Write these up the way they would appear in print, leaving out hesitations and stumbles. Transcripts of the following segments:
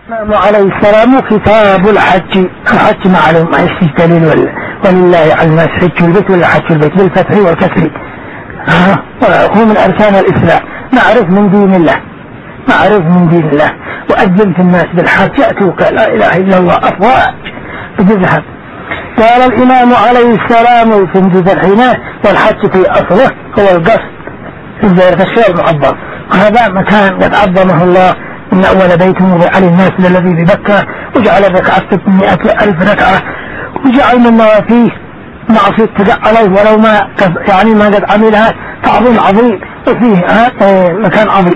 عليه السلام كتاب الحج معلوم ما يشتي دليل ولله على الناس حج البيت ولا حج البيت بالفتح والكسر هو من أركان الإسلام. نعرف من دين الله وأذن في الناس بالحج يأتوك لا إله إلا الله أفواج بتذهب. قال الإمام عليه السلام في ذي الحين والحج في أصله هو القصد في الشيء المعظم، وهذا مكان قد عظمه الله إن أول بيت وضع للناس الذي بمكة وجعل الركعة 600,000 ركعة وجعل من نوافيه معصية تقع عليه ولو ما يعني ما قد عملها تعظيم عظيم وفيه مكان عظيم.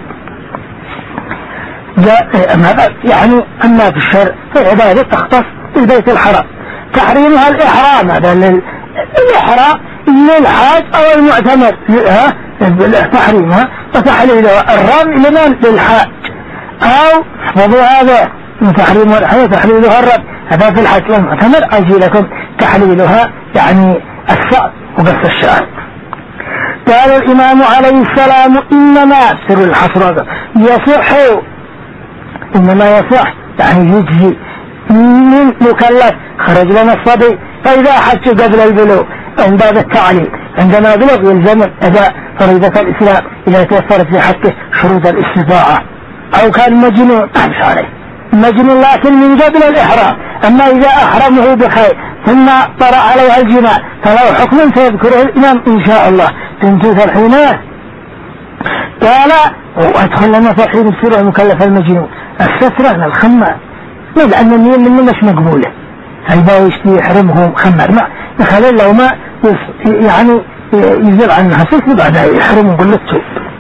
يعني أما في الشرع فالعبادة تختص بالبيت الحرام تحريمها الإحرام، هذا الإحرام للحاج أو المعتمر تحريمها وتحليلها الرمي لمن للحاج أو احفظوا هذا من تحريمها الحج تحليلها الرمي هذا في الحج والمعتمر. أجي لكم تحليلها يعني السعد وقص الشعر. قال الإمام عليه السلام إنما سر الحصر يصح إنما يصح يعني يجزي من مكلف خرج لنا الصبي فإذا حج قبل البلوغ عند هذا التعليم عندما بلغ يلزم أداء فريضة الإسلام إذا توفرت في حقه شروط الاستطاعة أو كان مجنون أمس عليه مجنون لكن من قبل الإحرام. أما إذا أحرمه بخير ثم طرأ عليها الجماع فله حكم سيذكره الإمام إن شاء الله. تنتهي الحين قال وأدخل لنا في الحين بسرعة مكلف المجنون السترة الخمار لأن النية منه مش مقبولة هيبا يشتي يحرمه خمر ما نخلل له ما يعني يزل عنها سلسل بعدها يحرمه قلته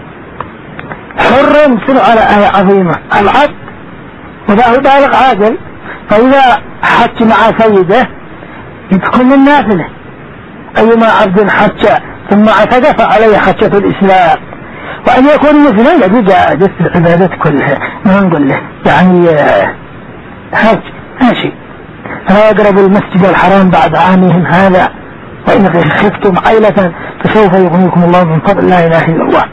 حرم سر على آية عظيمة العبد وذا هو بالغ عادل فإذا حج مع سيده يدخل النافلة أيما عبد حج ثم اعتدف عليه حجة الإسلام وأن يكون مثلا الذي جاءت العبادات كلها ما نقول له يعني حج ماشي فلا يقرب المسجد الحرام بعد عامهم هذا وإن خفتم عيلة فسوف يغنيكم الله من فضل لا إله إلا الله.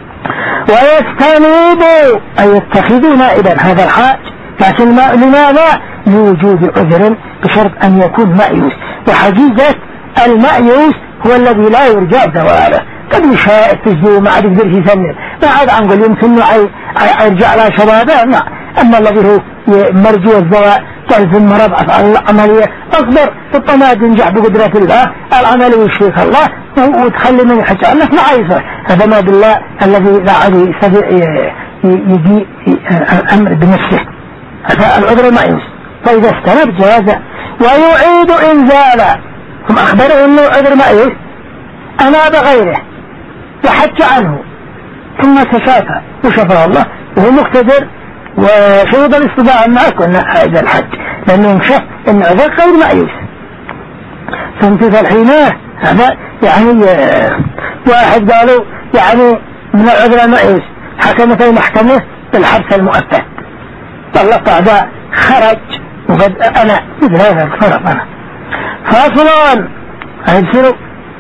ويستنيبوا أي يتخذوا نائبا هذا الحاج لكن لماذا لوجود عذر بشرط أن يكون مأيوس وحقيقة المأيوس هو الذي لا يرجع زواله قد يشاء التجديد ما عاد يقدر يسنن ما عاد عنقل يمكن يرجع على شبابه لا. أما الذي هو مرجو الزواء تلزم مرض أفعال العملية أكبر الطماد ينجح بقدرة الله العمل ويشرك الله وتخلي من يحج الله ما عايزه. هذا ما بالله الذي لا عاد يستطيع يجي الأمر بنفسه هذا العذر ما يوز. فإذا استنب جازا ويعيد إنزالا هم أخبره أنه عذر ما يوز أنا بغيره وحج عنه ثم تشافى وشفى الله وهو مقتدر وشروط الاستطاعة معه كنا هذا الحج لأنه انشف أن عذر غير مأيوس. فانتفى الحين هذا يعني واحد قالوا يعني من العذر المأيوس حكمت المحكمة بالحبس المؤقت طلق أعداء خرج وقد أنا مثل هذا الفرق أنا فاصل هيبصروا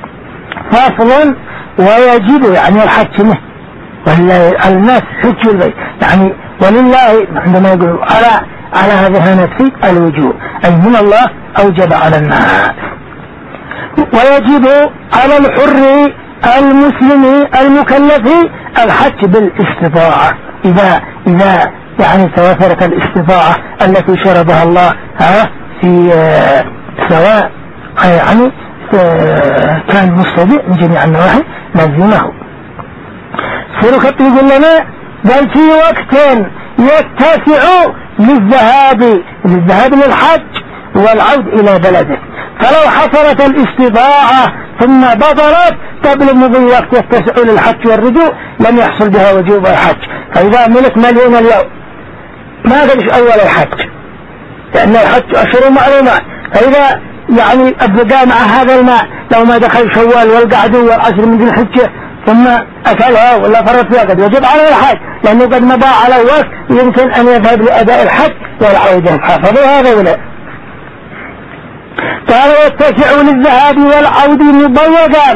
فاصل ويجب يعني الحج منه والناس حج البيت يعني ولله عندما يقولوا على هذا نفسي الوجوب أي من الله أوجب على الناس. ويجب على الحر المسلم المكلف الحج بالاستطاعة إذا يعني توفرت الاستطاعة التي شربها الله في سواء يعني كان مستطيع من جميع النواحي لازمه. سيرك يقول لنا بل في وقت يتسع للذهاب للحج والعود إلى بلده فلو حصلت الاستطاعة ثم بطلت قبل مضي وقت يتسع للحج والرجوع لم يحصل بها وجوب الحج. فإذا ملك مليون اليوم ما قدش أول الحج لأن الحج أشهر معلومات فإذا يعني أبقى مع هذا الماء لو ما دخل شوال والقعدو والعشر من ذي الحجة ثم أكلها ولا فرط فيها قد يجب على الحج لأنه قد مضى على الوقت يمكن أن يذهب لأداء الحج والعودة. حافظوا هذا ولا قال يتسع للذهاب والعود مضيقا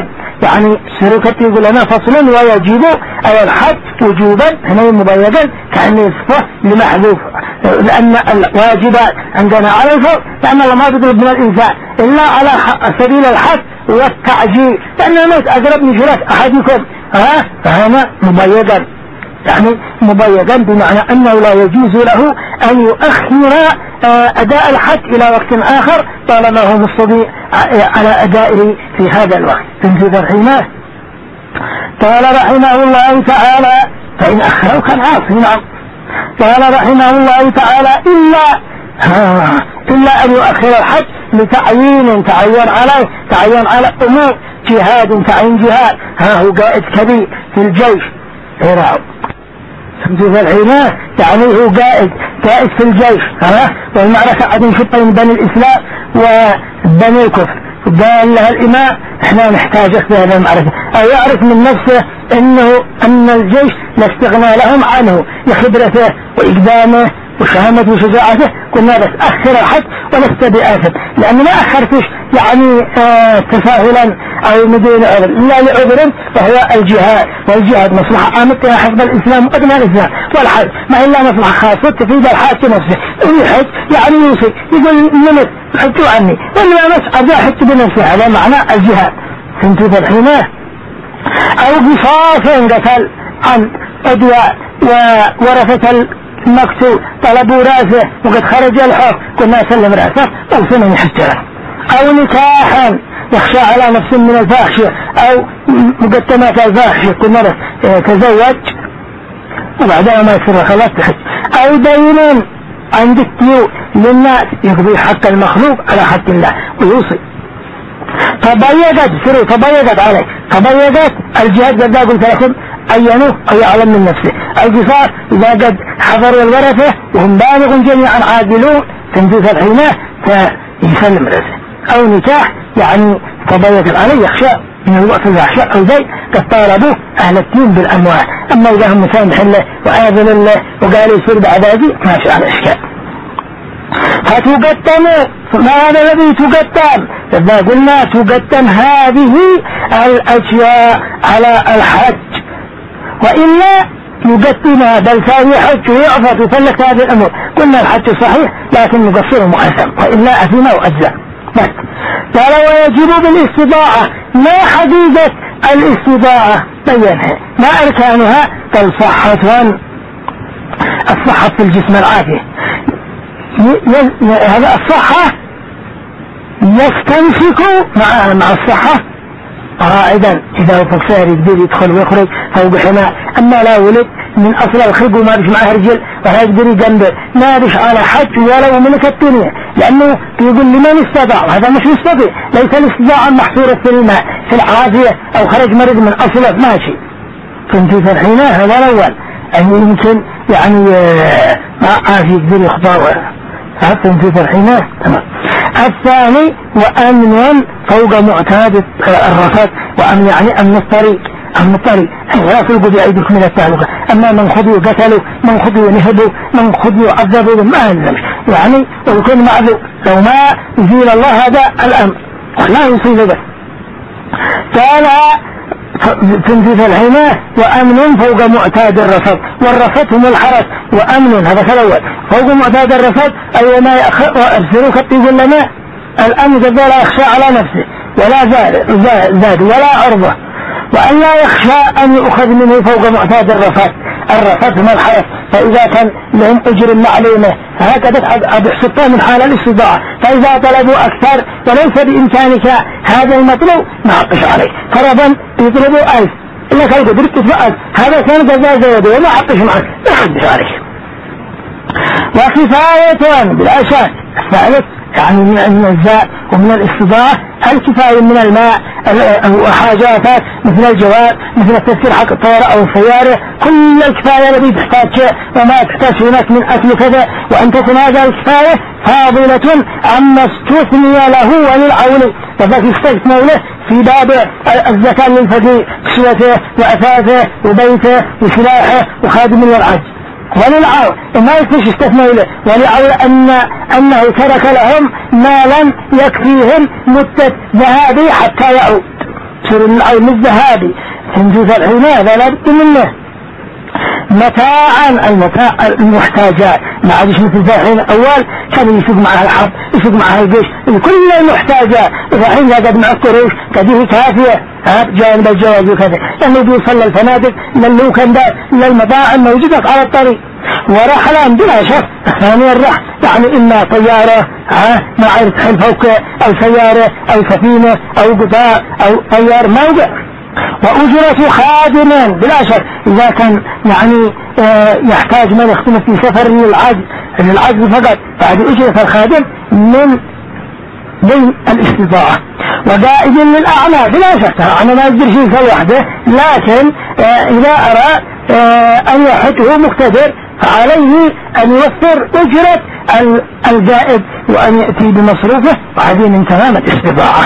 يعني السلوكات يقول لنا فصل ويجب أي الحد وجوبا هنا مبيدا كأن يصفه لمحذوف، لأن الواجبات عندنا على الفرق، لأن الله ما بيطلب من الإنسان إلا على سبيل الحد والتعجيل، لأن الموت أقرب من شرك أحدكم فهنا مبيدا، يعني مبيدا بمعنى أنه لا يجوز له أن يؤخر أداء الحج إلى وقت آخر طالما هو مستطيع على أدائه في هذا الوقت. تنفيذ الحماه. قال رحمه الله تعالى فإن أخره كان عاصي. نعم. قال رحمه الله تعالى إلا أن يؤخر الحج لتعيين تعين على أمور جهاد، تعيين جهاد، هو قائد كبير في الجيش إيران تنفيذ الحماه، يعني هو قائد في الجيش والمعركة عدم شطين بني الإسلام وبني الكفر، قال لها الإمام احنا نحتاجك في هذه المعركة، أو يعرف من نفسه أن الجيش لا استغنى لهم عنه لخبرته وإقدامه وشهامته وشجاعته، قلنا بس أخر الحج ولست بآثم، لأن ما أخرتش يعني تساهلا أو بدون عذر، لا لعذر وهو الجهاد، والجهاد مصلحة عامة حسب الإسلام وقدمها الإسلام، والحج ما إلا مصلحة خاصة تفيد الحاج نفسه، يحج يعني يوصي يقول نمت حجوا عني ولا مسعد حج بنفسه، هذا معنى الجهاد. تنفيذ الحماه. أو قصاص قتل عن أدواء وورثة المقتول طلبوا رأسه وقد خرج الحق قلنا سلم رأسه أو سنن حجره، أو نكاحا يخشى على نفس من الفاحشة أو مقدمات الفاحشة قلنا تزوج وبعدها ما يصير خلاص تحج، أو دين عند الديون للناس يقضي حق المخلوق على حق الله ويوصي. تبيضت عليه تبيضت الجهاد قد قلت لكم أينوه أو يعلم من نفسه، القصاص إذا قد حضروا الورثة وهم بالغ جميعا عادلون تنفيذ الحماه فيسلم رأسه، أو نكاح يعني تبيضت عليه يخشى من الوقت الوحشاء أو زي قد طالبوه أهل الدين بالأموال، أما إذا هم مسامح الله وآذن الله وقالوا يصير بعد ذلك ما شاء الأشكال. فتقدم ما هذا الذي تقدم؟ إذا قلنا تقدم هذه الأشياء على الحج، وإلا يقدمها بل فهي حج ويعفى تفلت هذه الأمور، قلنا الحج صحيح لكن مقصر مؤثم وإلا أثنى وأجزاء بس. قال ويجب بالاستطاعة، ما حقيقة الاستطاعة بينها، ما أركانها؟ الصحة في الجسم العافية، هذا الصحة يستمسك مع الصحة قاعدا إذا هو فكسار يقدر يدخل ويخرج فوق حماء، أما لا ولد من أصل الخلق وما بش معه رجل ولا يقدر يجنبه ما بش على حج ولو ملك الدنيا، لأنه يقول لمن استطاع، هذا مش مستطيع، ليس الاستطاعة محصورة في الماء في العافية أو خرج مرض من أصله ماشي. كنت فرحيناه هذا الأول أن يمكن يعني ما عافي يقدر يخطأ في فرحيناه تمام. الثاني وأمن فوق معتاد الرفات، وأمن يعني أمن الطريق لا تلقوا بأيديكم من التهلكة، أما من خذوا قتلوا من خذوا نهبوا من خذوا عذبوا ما يلزمش يعني ويكون معذور لو ما يزيل الله هذا الأمر لا يصيب به. قال تنفيذ الحماه وأمن فوق معتاد الرفض، والرفض هم الحرس وأمن هذا كالأول فوق معتاد الرفض أي ما يأبسروا كالطيب لنا الأمن قد لا يخشى على نفسه ولا زاد ولا عرضه، وأن لا يخشى أن يؤخذ منه فوق معتاد الرفض هم الحرس، فإذا كان لهم أجر معلومة فهكذا أبحثت من حال الاستطاعة، فإذا طلبوا أكثر وليس بإمكانك هذا المطلوب ما حقش عليه، فرضا يطلبوا 1000 إلا كان قدرت تدفع 1000 هذا كان كذا زياده وما حقش معك ما حقش عليه. وكفاية بلا شك الثالث يعني من الزاء ومن الاستطاعة الكفاية من الماء وحاجاتك مثل الجواد مثل التذكير حق الطيارة أو السيارة، كل الكفاية التي تحتاج شيء وما تحتاج هناك من أكل كذا، وأن تكون هذا الكفاية فاضلة عما استثني له وللعول، فذلك استثنى له في باب الزكاة للفقير كسوته وأثاثه وبيته وسلاحه وخادم والعجز، وللعول ما يكفيش استثنى له وللعول أنه ترك لهم مالا يكفيهم مدة ذهابي حتى يعود، تصير العون الذهبي تنجز الحين هذا لا بد منه. متاعا المتاع المحتاجات، ما عادش مثل الحين أول كان يسوق معها الحرب يسوق معها الجيش كل المحتاجات، الحين قد مع القروش قد كافية جانب الجواز وكذا، لأنه بيوصل للفنادق للوكن للمطاعم موجودة على الطريق، ورحلان بلا شك ثاني الرحل يعني إما طيارة ما عرفت حل فوق أو سيارة أو سفينة أو قطار أو طيار موقع. وأجرة خادم بلا شك إذا كان يعني يحتاج من يخدم في سفر للعجز فقط، بعد أجرة الخادم من الاستطاعة. وقائد للأعمى بلا شك أنا ما أقدر شيء في وحده، لكن إذا أرى أن يحته مقتدر فعليه أن يوفر أجرة القائد وأن يأتي بمصروفه بعدين من تمام الاستطاعة.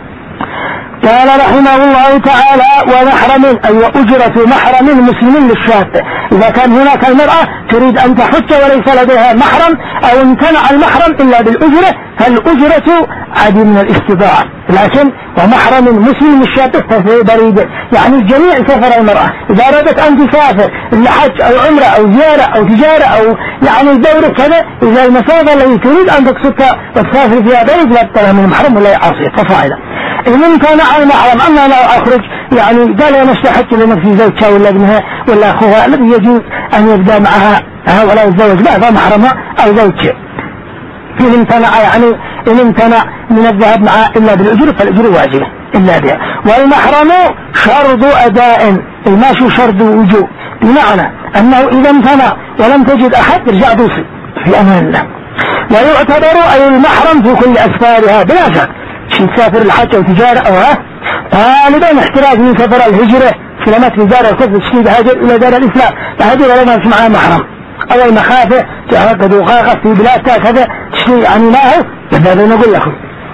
قال رحمه الله تعالى ومحرم أي وأجرة محرم مسلم للشاب، إذا كان هناك المرأة تريد أن تحج وليس لديها محرم أو امتنع المحرم إلا بالأجرة فالأجرة عدي من الاستطاعة، لكن ومحرم مسلم للشاب فهي بريدة يعني جميع سفر المرأة إذا أرادت أن تسافر لحج أو عمرة أو زيارة أو تجارة أو يعني دورة كذا، إذا المسافة التي تريد أن تقصدها وتسافر فيها بريد لا تطلع من المحرم ولا يعصي فصاعدا. إن امتنع المحرم أما لا أخرج يعني قال يا مستحق لنفسي زوجها ولا ابنها ولا أخوها الذي يجوز أن يبدأ معها ولا يتزوج بعضها محرمها أو زوجها. إن امتنع يعني إن امتنع من الذهاب معها إلا بالأجر فالأجر واجبة إلا بها. والمحرم شرط أداء الماشي شرط وجوب، بمعنى أنه إذا امتنع ولم تجد أحد رجع توصي في أمان الله. ويعتبر أي المحرم في كل أسفارها بلا شك شيء تسافر الحج أو تجارة أو غالبا احتراز من سفر الهجرة سلامات في دار الكفر تشتيد هاجر إلى دار الإسلام فهذه ولا ما معها محرم أو المخافة تعقد وقاقة في بلاد كذا تشتي يعني ماهو هذا نقول لكم.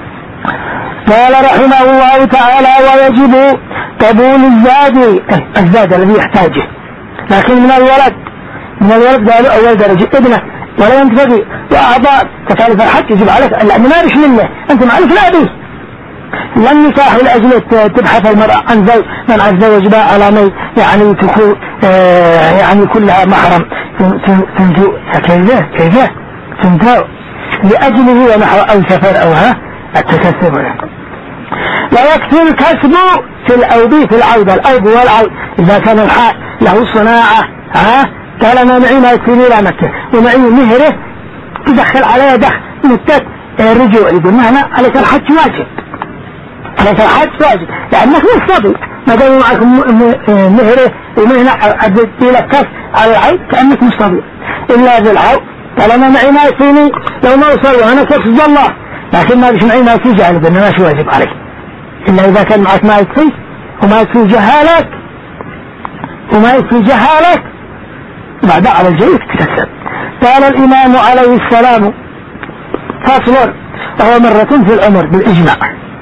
قال رحمه الله تعالى ويجب قبول الزاد الذي يحتاجه، لكن من الولد قالوا أول درجة ابنه ولا ينتفقي وأعضاء تكاليف الحج يجب عليك لأن ما رش منه أنت معلك لا أبيه. لم نكاح لأجل تبحث المرأة عن زوج من الزوج بقى على ما يعني تكون يعني كلها محرم تنتو كيف تنتو لأجله ونحو أو سفر أو التكسب. ويكفي الكسب في الأوبي في العودة الأوب والعود إذا كان الحال له صناعة قال أنا معي ما يكفيني لا مكة ومعي مهره تدخل عليها دخل مدة الرجوع يقول معنى عليك الحج واجب عليك الحج واجب لأنك مستضي ما دام معك مهره ومهنة عددتي لك كف على العود كأنك مستضي إلا بالعود قال أنا معي ما يكفيني لو ما وصل وأنا تقصد الله لكن ما بش معي ما يكفي جعل أنه ماشي واجب عليك إلا إذا كان معك ما يكفي وما يكفي جهالك بعد على الجيد تكسب. قال الإمام عليه السلام فصل وهو مرة في العمر بالإجماع.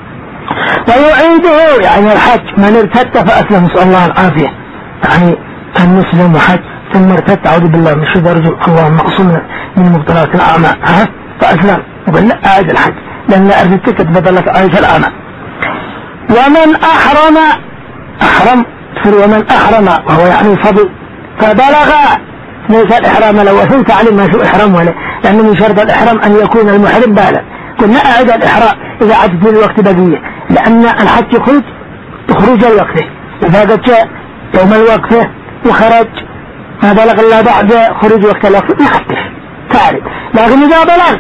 ويعيده يعني الحج من ارتد فأسلم نسأل الله العافية يعني كان مسلم وحج ثم ارتد أعوذ بالله من الشيطان الرجيم اللهم اعصمنا من مبطلات الأعمى فأسلم وقال لا أعد الحج لأن لا أردتك تبدلك عايش الأعمى. ومن أحرم ومن أحرم وهو يعني فضل فبلغ ليس الإحرام لو وثلت علم ما شو إحرام ولا لأنه من شرط الإحرام أن يكون المحرم بالغ. قلنا أعد الإحرام إذا عدت الوقت بقية لأن الحج تخرج الوقت إذا قد جاء يوم الوقت وخرج ما بلغ إلا بعد خروج وقت الوقت يخفف تعرف. لكن إذا بلغ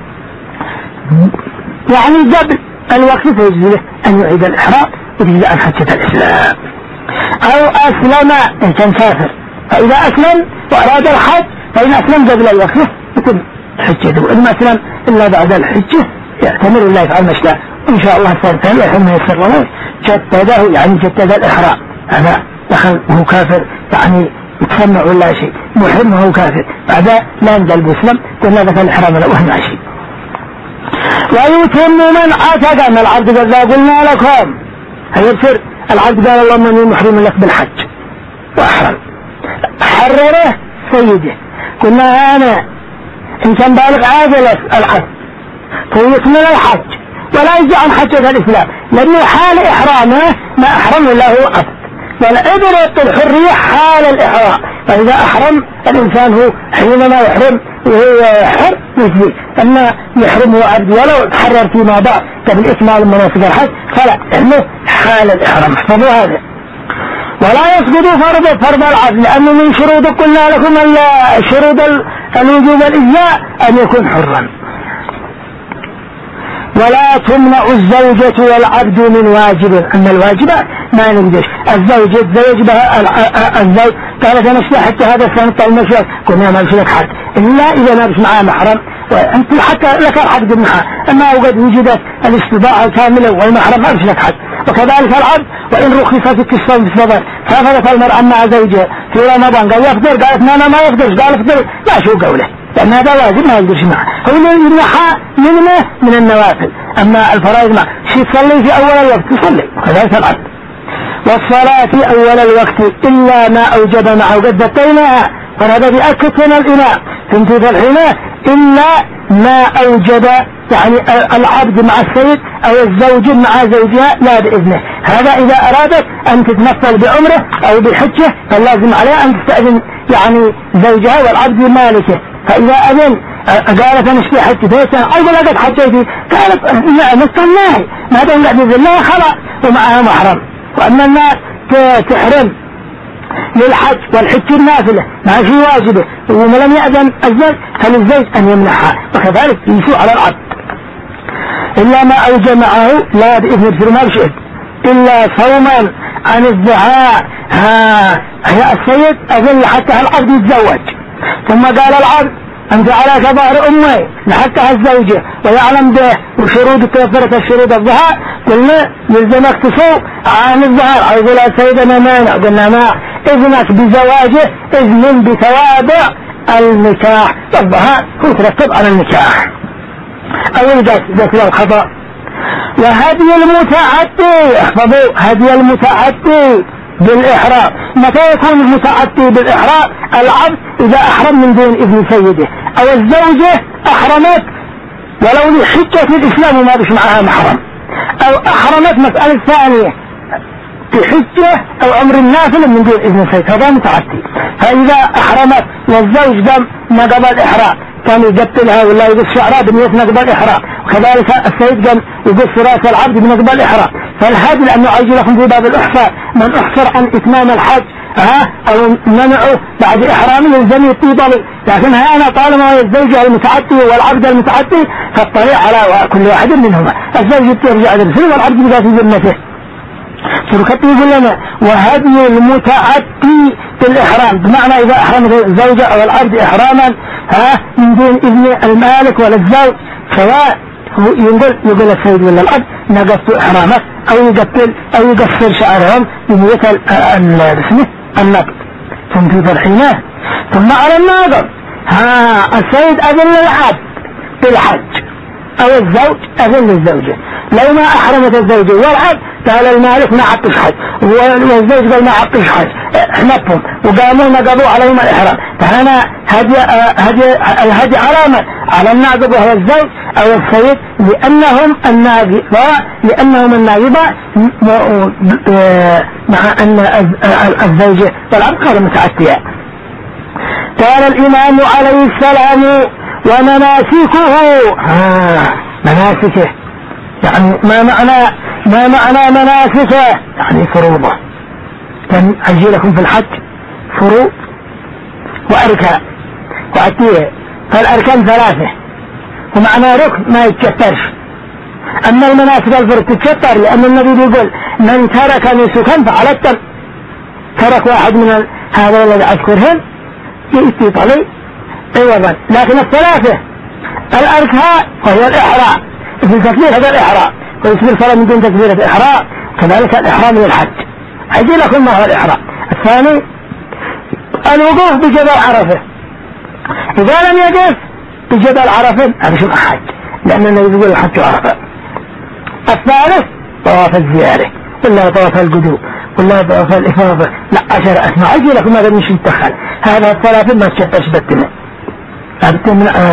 يعني قبل الوقت فيجوز له أن يعيد الإحرام وتجزأ عن حجة الإسلام. أو أسلم إن كان كافر فإذا أسلم وأراد الحج فإن أسلم قبل الوقت يكون حجته وإن ما أسلم إلا بعد الحجة يعتمر الله يفعل ما شاء إن شاء الله سنتين يحرم يسر الله جدده يعني جدد الإحرام هذا دخل وهو كافر يعني يتسمع ولا شيء محرم وهو كافر بعد لا ينزل بسلم قلنا ذلك الإحرام له وهم شيء. ويتم من عتق أن العبد قد قلنا لكم هيبصر العبد قال اللهم أني محرم لك بالحج وأحرم حرره سيده قلنا أنا إن كان بالغ عادل الحج فيكمل الحج ولا يجي عن حجة الإسلام لأنه حال إحرامه ما أحرم إلا هو أبد، والعبرة الحرية حال الإحرام. فإذا أحرم الإنسان هو حينما يحرم وهو حر مثلي، أما يحرم هو عبد ولو تحرر فيما بعد قبل إكمال مناسك الحج فلا، لأنه حال الإحرام. احفظوا هذا. ولا يسقط فرض العبد، لأنه من شروط قلنا لكم شروط الوجوب الإجزاء أن يكون حرا. ولا تمنع الزوجة والعبد من واجب، أما الواجبات ما نقدش. الزوجة تزوج بها الزوج قالت أنا اشتري حتى هذا السنة طيب مشوار، قلنا ما لك حد إلا إذا ما بش معها محرم، وأنت حتى لك الحد معها. أما وقد وجدت الاستطاعة الكاملة والمحرم ما بش لك حد. وكذلك العبد وإن رخصت الصوم بالصبر، سافرت المرأة مع زوجها في رمضان قال يفطر، قالت ما يفطرش، قال افطر، لا شو قوله، لأن هذا واجب ما يقدرش معه. هو يمنحها من النوافل. أما الفرائض ما شي تصلي في أول الوقت تصلي، وكذلك العبد. والصلاة في أول الوقت إلا ما أوجب معه قد ذكرناها، فهذا بأكد من الإمام تنتهي الحين إلا ما أوجب، يعني العبد مع السيد أو الزوج مع زوجها لا بإذنه. هذا إذا أرادت أن تتمثل بعمره أو بحجه فلازم عليها أن تستأذن يعني زوجها والعبد مالكه. فإذا أذن قالت أنا اشتري حج بيتها أقول لقد حجيتي، قالت نعم استناهي ما دام لا بإذن الله خلاص ومعها محرم. وأما الناس تحرم للحج والحج النافلة ما في واجبه وما لم يأذن الزوج فللزوج أن يمنحها، وكذلك يسوء على العبد. إلا ما أوجب معه لا بإذن الفرمان شئت إلا صوما عن الزهاء. هي السيد أذن حتى العبد يتزوج، ثم قال العبد أنت على كبار أمي لحتى الزوجة ويعلم به وشروط توفرت الشروط الظهار، قلنا يلزمك تصوم عن الظهار. يقول سيدنا مانع، قلنا ما إذنك بزواجه إذن بتوابع النكاح، والظهار هو ترتب على النكاح أو القتل والخطأ. وهدي المتعدي، احفظوا هدي المتعدي بالإحرام. متى يكون المتعدي بالإحرام؟ العبد إذا أحرم من دون إذن سيده، أو الزوجة أحرمت ولو لحجة الإسلام وما بش معها محرم، أو أحرمت مسألة ثانية بحجة أو أمر نافل من دون إذن سيد، هذا متعدي. فإذا أحرمت والزوج دم نقض الإحرام كان يقتلها ولا يقص شعرها بنية نقض الإحرام، وكذلك السيد قام يقص راس العبد بنقض الإحرام. فالهدي لأنه عايز لكم في باب الإحصار من أحصر عن إتمام الحج أو منعه بعد إحرامه يلزم يطيبه. لكن أنا طالما هو الزوجة المتعدي والعبد المتعدي فالطريق على كل واحد منهما، الزوج يرجع للسر والعبد يبقى في ذمته. سركتي يقول لنا وهدي المتعدي بالإحرام، بمعنى إذا أحرمت الزوجة أو العبد إحراما من دون إذن المالك ولا الزوج، سواء يقول السيد ولا العبد نقصت إحرامك أو يقتل أو يقصر شعرهم بنية النقض. ثم في فرحينه ثم على الناظر السيد أذن للعبد بالحج أو الزوج أذن للزوجة. لو ما أحرمت الزوجة والعبد قال المالك ما عطش حج والزوج قال ما عطش حج، احنبهم وقاموا نقضوا عليهم الإحرام. فهنا الهدي علامة على الناقض وهو الزوج أو السيد لأنهم الناقضة مع أن الزوجة والعبد قالوا متعدية. قال الإمام عليه السلام ومناسكه. مناسكه يعني ما معنى مناسكه؟ يعني فروضه. كان أجي لكم في الحج فروض وأركان وأتيه، فالأركان ثلاثة ومعنى ركن ما يتكترش. أما المناسك الفروض تتكتر، لأن النبي يقول من ترك نسكا فعلى التم، ترك واحد من هذا الذي أذكرهم يأتي طلي عوضا. لكن الثلاثة الأركان وهي الإحرام، في التكبير هذا الإحرام، ويسمى الصلاة من دون تكبيرة الإحرام، كذلك الإحرام للحج. أجي لكم ما هو الإحرام. الثاني الوقوف بجبل عرفة، إذا لم يقف بجبل عرفة هذا شيء حج، لأن النبي يقول الحج عرفة. الثالث طواف الزيارة ولا طواف القدوم ولا طواف الإفاضة، لا 10 أسماء. أجي لكم هذا مش يتدخل، هذا الثلاثة ما تشتش بالتمام.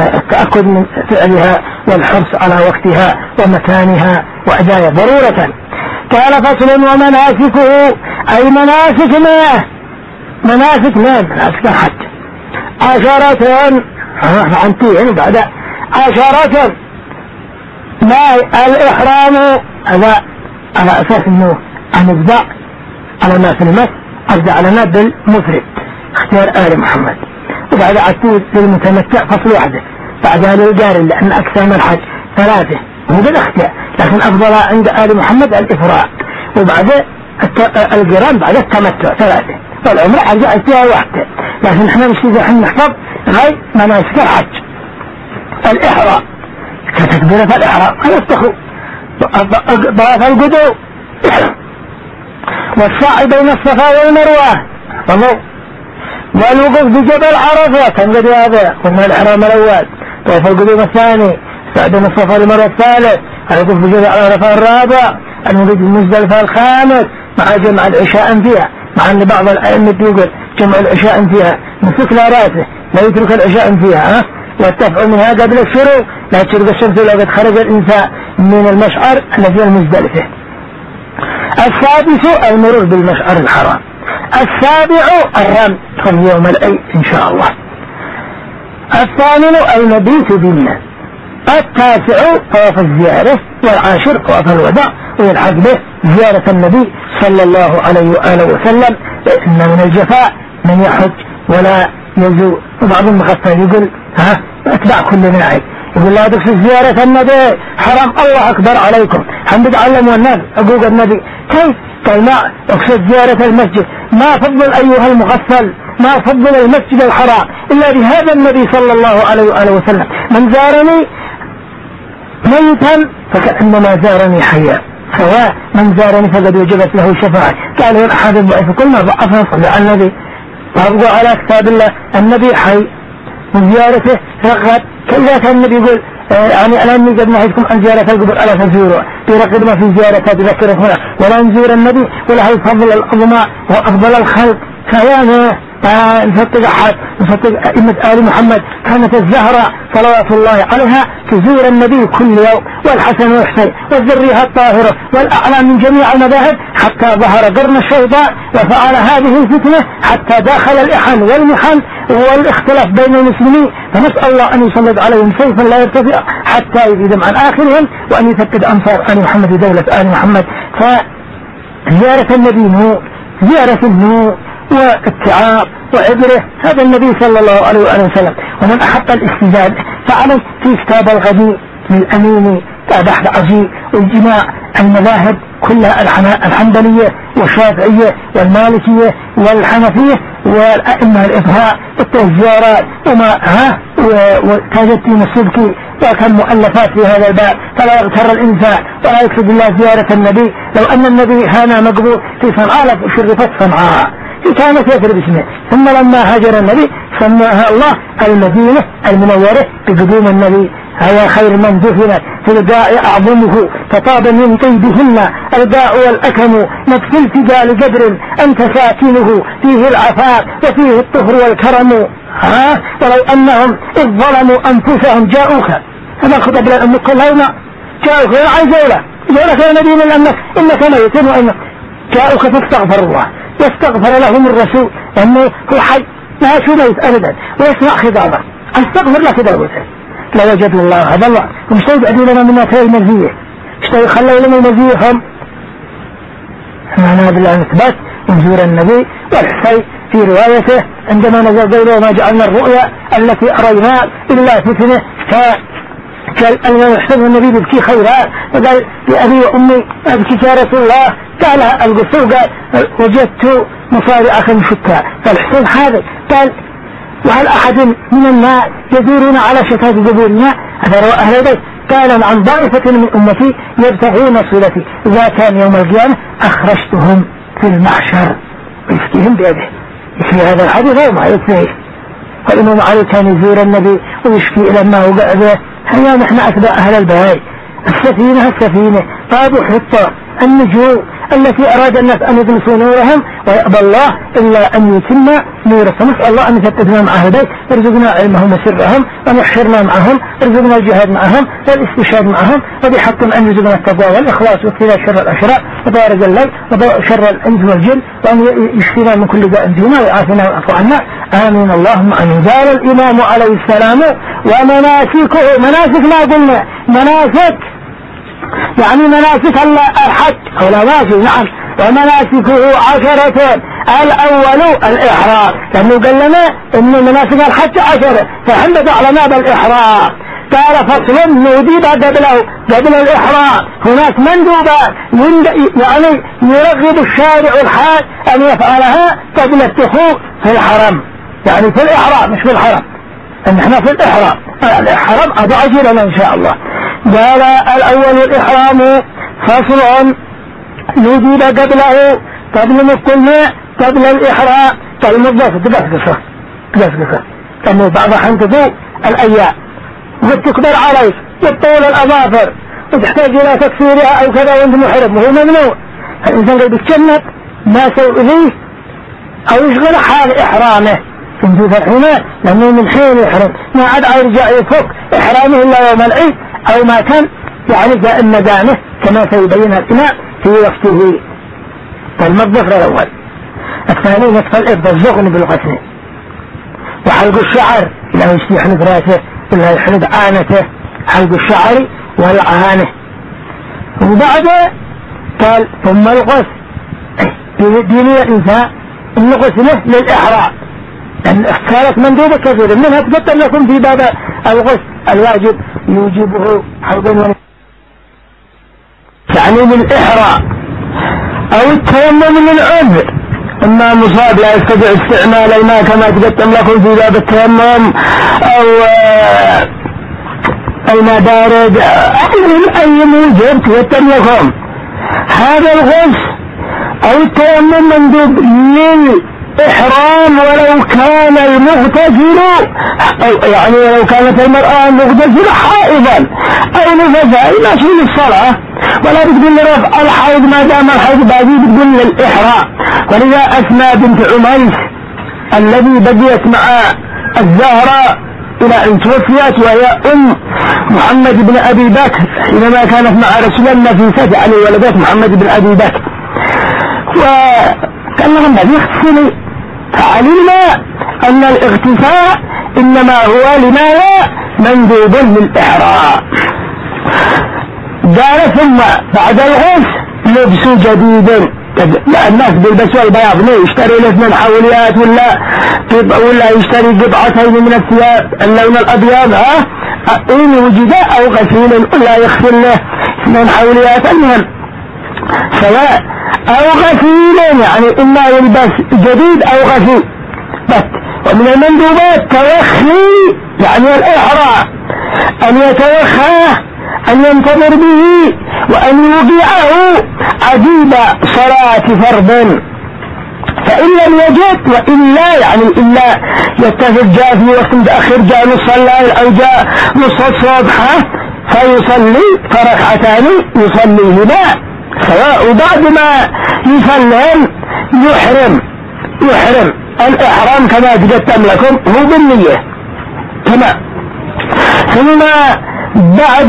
التأكد من فعلها والحرص على وقتها ومكانها وأداء ضرورة. قال فصل ومناسكه أي مناسك ما مناسك الحج 10 عنتين بعد 10 ما الإحرام هذا على أساس أنه نبدأ على ما في المس أبدأ على ما بالمفرد اختيار آل محمد وبعد عتود للمتمتع فصل واحدة بعدها للجار لأن أكثر من الحج 3 هو بالاختيار لكن أفضل عند آل محمد الإفراد وبعد القران بعد التمتع 3 والعمرة أرجع فيها واحدة لكن احنا مش نحن نحفظ غير مناسك الحج الإحرام كتكبيرة الإحرام هنفتخوا ضعف القدو والسعي بين الصفا والمروة والوقوف بجبل عرفة تنقضي هذا قلنا الإحرام الأول ضعف القدوم الثاني سعي بين الصفا والمروة الثالث الوقوف بجبل عرفة الرابع الموجود بمزدلفة الخامس مع جمع العشاء فيها مع أن بعض الأئمة يقول جمع العشاء فيها مسك لا راسه لا يترك العشاء فيها والتفع منها قبل الشروق لا تشرق الشمس إلا قد خرج الإنسان من المشعر الذي المزدلفة. 7 المرور بالمشعر الحرام. 7 الرمي في يوم العيد إن شاء الله. 8 المبيت بالناس. 9 طواف الزيارة. 10 طواف الوداع والعقبة زيارة النبي صلى الله عليه وآله وسلم لأن من الجفاء من يحج ولا يزور. وبعض المخفين يقول اتبع كل ناعي يقول لا تقصد زيارة النبي حرام الله أكبر عليكم حمد تعلموا النبي حقوق النبي كيف قال ما اقصد زيارة المسجد ما فضل أيها المغفل ما فضل المسجد الحرام إلا بهذا النبي صلى الله عليه وآله وسلم من زارني ميتا فكأنما زارني حيا سواء من زارني فقد وجبت له شفاعة قالوا الأحاديث الضعيفة كل ما ضعفها صلى على النبي وابقوا على كتاب الله النبي حي وزيارته رغب كذا كان النبي يقول يعني الآن قد نهيتكم عن زيارة القبور ألا تزوروا برغب ما في زيارة تذكر هنا ولا نزور النبي ولا يفضل العظماء وأفضل الخلق فيانا نصدق أحد نصدق أئمة آل محمد كانت الزهرة صلوات الله عليها تزور النبي كل يوم والحسن والحسين والذرية الطاهرة والأعلى من جميع المذاهب حتى ظهر قرن الشيطان وفعل هذه الفتنة حتى داخل الإحن والمحن والاختلاف بين المسلمين فنسأل الله أن يسلط عليهم سيفا لا يرتفع حتى يزيدهم عن آخرهم وأن يثبت أنصار آل محمد دولة آل محمد. فزيارة النبي نور زيارة النور والاتعاب وعبره هذا النبي صلى الله عليه وسلم ومن أحق الاستزاد فعليه في كتاب الغدير للأمين كتاب أحد عزيز والجماع المذاهب كلها الحنبلية والشافعية والمالكية والحنفية والأئمة الإفهاء والتزيارات وما وتاج الدين السبكي وكم مؤلفات في هذا الباب فلا يغتر الإنسان ولا يقصد الله زيارة النبي لو أن النبي هانا مقبول في صنعاء لشرفت صنعاء كانت يثرب اسمه ثم لما هاجر النبي سماها الله المدينة المنورة بقدوم النبي هيا خير من دفنت في الداء أعظمه فطاب من طيبهن الداء والأكم نفس التجال قدر أنت ساكنه فيه العفاء وفيه الطهر والكرم ولو أنهم إذ ظلموا أنفسهم جاءوك هذا الخطب لأنك كلهما جاءوك يا عزولة جاءوك يا نبي من أنك إنك ميت وإنك جاءوك فاستغفر الله يستغفر لهم الرسول لأنه هو حي لا شو ميت أبدا ويسمع خطابه استغفر لك دعوته لوجد الله هذا الله هم اشتوا يبعدوا لنا من نتائج المزية اشتوا يخلوا لنا مزيهم معنى بالله نثبت نزور النبي والحسين في روايته عندما نزل قوله ما جعلنا الرؤيا التي أريناك إلا فتنة قال أن يحسن النبي بكي خيرات وقال لأبي وأمي أبكي يا رسول الله قال القصو قال وجدت مصاري أخي شتى فالحسين هذا قال وهل أحد من الناس يدورون على شتات قبورنا هذا رواه أهل البيت قال عن ضائفة من أمتي يبتغون صلتي إذا كان يوم القيامة أخرجتهم في المحشر ويفتيهم بيده يشفي هذا الحديث وما يتفيه فإنه عليه كان يزور النبي ويشفي إلى ما هو قاعده هيا نحن أتباع أهل البيت السفينة طابوا حطة النجوم التي أراد الناس أن يدرسوا نورهم ويأبى الله إلا أن يتم نوره. فنسأل الله أن يثبتنا مع أهل البيت، يرزقنا علمهم وسرهم، وأن يحشرنا معهم، يرزقنا الجهاد معهم والاستشهاد معهم، وبحقهم أن يرزقنا التقوى والإخلاص واجتناب شر الأشرار وبارز الليل وشر الإنس والجن، وأن يشفينا من كل داء فينا ويعافينا ويعفو عنا. آمين اللهم آمين. قال الإمام عليه السلام: ومناسكه، مناسك ما قلنا مناسك يعني مناسك الحج أو النوافل، نعم، ومناسكه 10. الأول الإحرام، لأنه قال لنا إن مناسك الحج 10، فحمد علماء بالإحرام. قال: فصل ندب قبل الإحرام هناك مندوبات يعني يرغب الشارع الحاج أن يفعلها قبل الدخول في الحرم، يعني في الإحرام مش في الحرم، ان احنا في الإحرام. الإحرام أضع لنا إن شاء الله. قال: الأول الإحرام فصل ندب قبله، قبل مقلنا قبل الإحرام، قبل مضافة تقصقصة كانوا بعضها حنتبوا الأيام وتكبر عليك وتطول الأظافر وتحتاج إلى تكسيرها أو كذا وانت محرم، وهو ممنوع. الإنسان قد يتشنط ما سوء أو يشغل حال إحرامه في فرحنا، لأنه من حين يحرم ما عاد يرجع يفك إحرامه إلا يوم العيد أو ما كان يعني جاء الندامة كما سيبينها الإمام في وقته. فالمضفر الأول. الثاني نصف الإبط الزغن بالغسن، وحلق الشعر لا يحلق راسه ولا يحلق عانته، حلق الشعر والعانة. وبعد قال: ثم الغسل. ديني الإنسان إن غسله للإحرام، لأن اختارت مندوبة كثيرة منها تقدم لكم في باب الغسل الواجب يوجبه حلق يعني للإحرام أو التيمم للعذر، إما مصاب لا يستطيع استعمال الماء كما تقدم لكم في باب التيمم، أو ما بارد أي موجب تقدم لكم. هذا الغسل أو التيمم مندوب للإحرام ولو كان المغتسل أو يعني ولو كانت المرأة المغتسلة حائضا أو نفسها لا شيء للصلاة، ولا بتقول لرفع الحيض ما دام الحيض باقي، بتقول للإحرام. ولذا أسماء بنت عميس الذي بقيت مع الزهراء إلى أن توفيت، وهي أم محمد بن أبي بكر حينما كانت مع رسول الله في فتح عليه ولدت محمد بن أبي بكر، وقال لهم بدي اغتسلي، فعلمنا أن الاغتساء إنما هو لماذا مندوب للإحرام. قال: ثم بعد الغسل لبس جديد. لا الناس بيلبسوا البياض، ليه يشتري له من حوليات ولا يشتري قطعتين من الثياب اللون الأبيض إن وجد أو غسيل ولا يغسل له من حوليات، المهم سواء أو غسيل يعني إما يلبس جديد أو غسيل بس. ومن المندوبات توخي يعني الإحرام، أن يتوخى أن ينتظر به وأن يوضعه عجيب صلاة فرض، فإن لم يجد وإلا يعني إلا يتفق جاء في وقت متأخر، جاء نص الليل أو جاء نص الصبح فيصلي فركعتان يصليهما، سواء بعد ما يسلم يحرم الإحرام كما قدمت لكم هو بالنية تمام. ثم بعد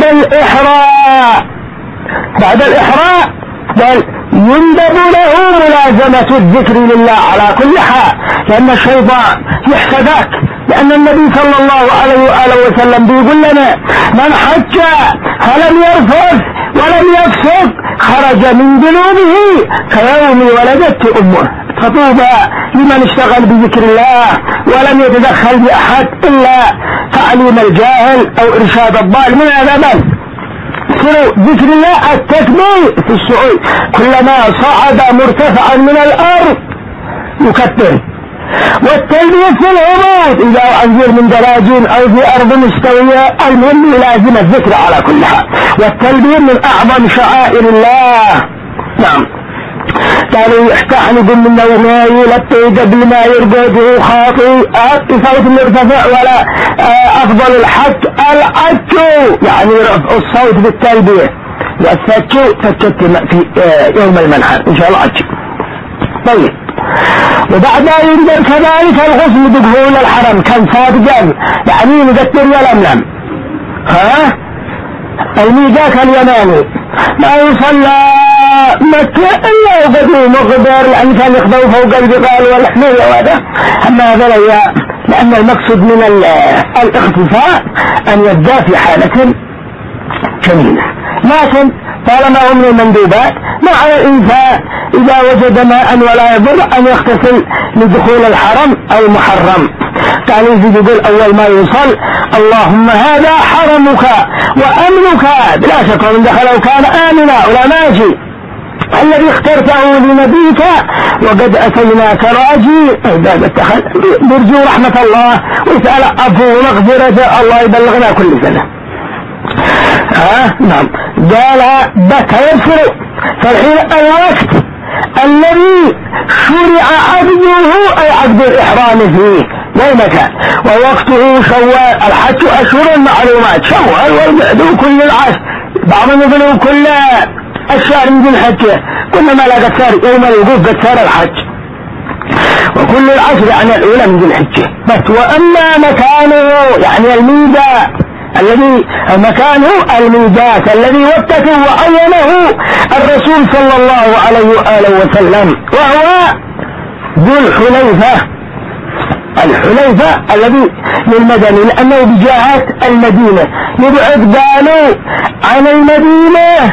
الإحرام قال: يندب له ملازمة الذكر لله على كل حال، لأن الشيطان يحسدك، لأن النبي صلى الله عليه وآله وسلم بيقول لنا: من حج فلم يرفث ولم يفسق خرج من ذنوبه كيوم ولدته أمه. فطوبى لمن اشتغل بذكر الله ولم يتدخل بأحد إلا تعليم الجاهل أو إرشاد الضال. من هذا بس ذكر الله التكبير في الصعود، كلما صعد مرتفعا من الأرض يكبر، والتلبية في الهبوط إذا أنزل من دراجين أو في أرض مستوية، المهم لازم الذكر على كل حال، والتلبية من أعظم شعائر الله. نعم. قالوا يحتحلق من نومه يلطي قبل ما يرقده خاطي صوت مرتفع ولا أفضل الحج يعني رفع الصوت بالتلبية، فكت في يوم المنحر إن شاء الله أجي. طيب وبعد ما يقدر كذلك الغسل بدخول الحرم كان صادقا يعني مقدر يلملم الميقات اليماني ما يصلى مكة إلا وقدوا مقدر لأن كان يخضوا فوق الجبال والحمية وهذا. أما هذا لأن المقصود من الاختفاء أن يبدأ في حالة جميلة. لكن طالما هم من المندوبات ما على الإنسان إذا وجد ماء ولا يضر أن يغتسل لدخول الحرم أو محرم. تعالى يقول أول ما يوصل اللهم هذا حرمك وأمنك بلا شك ومن دخله كان آمنا ولا ناجي الذي اخترته لنبيك وقد أتيناك راجي اتخذ برجو رحمة الله ويسأل عفو ومغفرة الله يبلغنا كل سنة. نعم قال بكى يسر فالحين الوقت الذي شرع عبده أي عبد الإحرام فيه ومكان ووقته شوال. الحج أشهر معلومات شوال والبعد كل العشر بعضهم يقولوا كل الشهر من الحج كلما لا قد صار يوم الوقوف قد صار الحج وكل العشر يعني الأولى من الحج بس. وأما مكانه يعني الميقات الذي مكانه الميقات الذي وقته وعينه الرسول صلى الله عليه وآله وسلم وهو ذو الحليفة. الحليفة الذي للمدني لأنه بجهة المدينة يبعد قالوا عن المدينة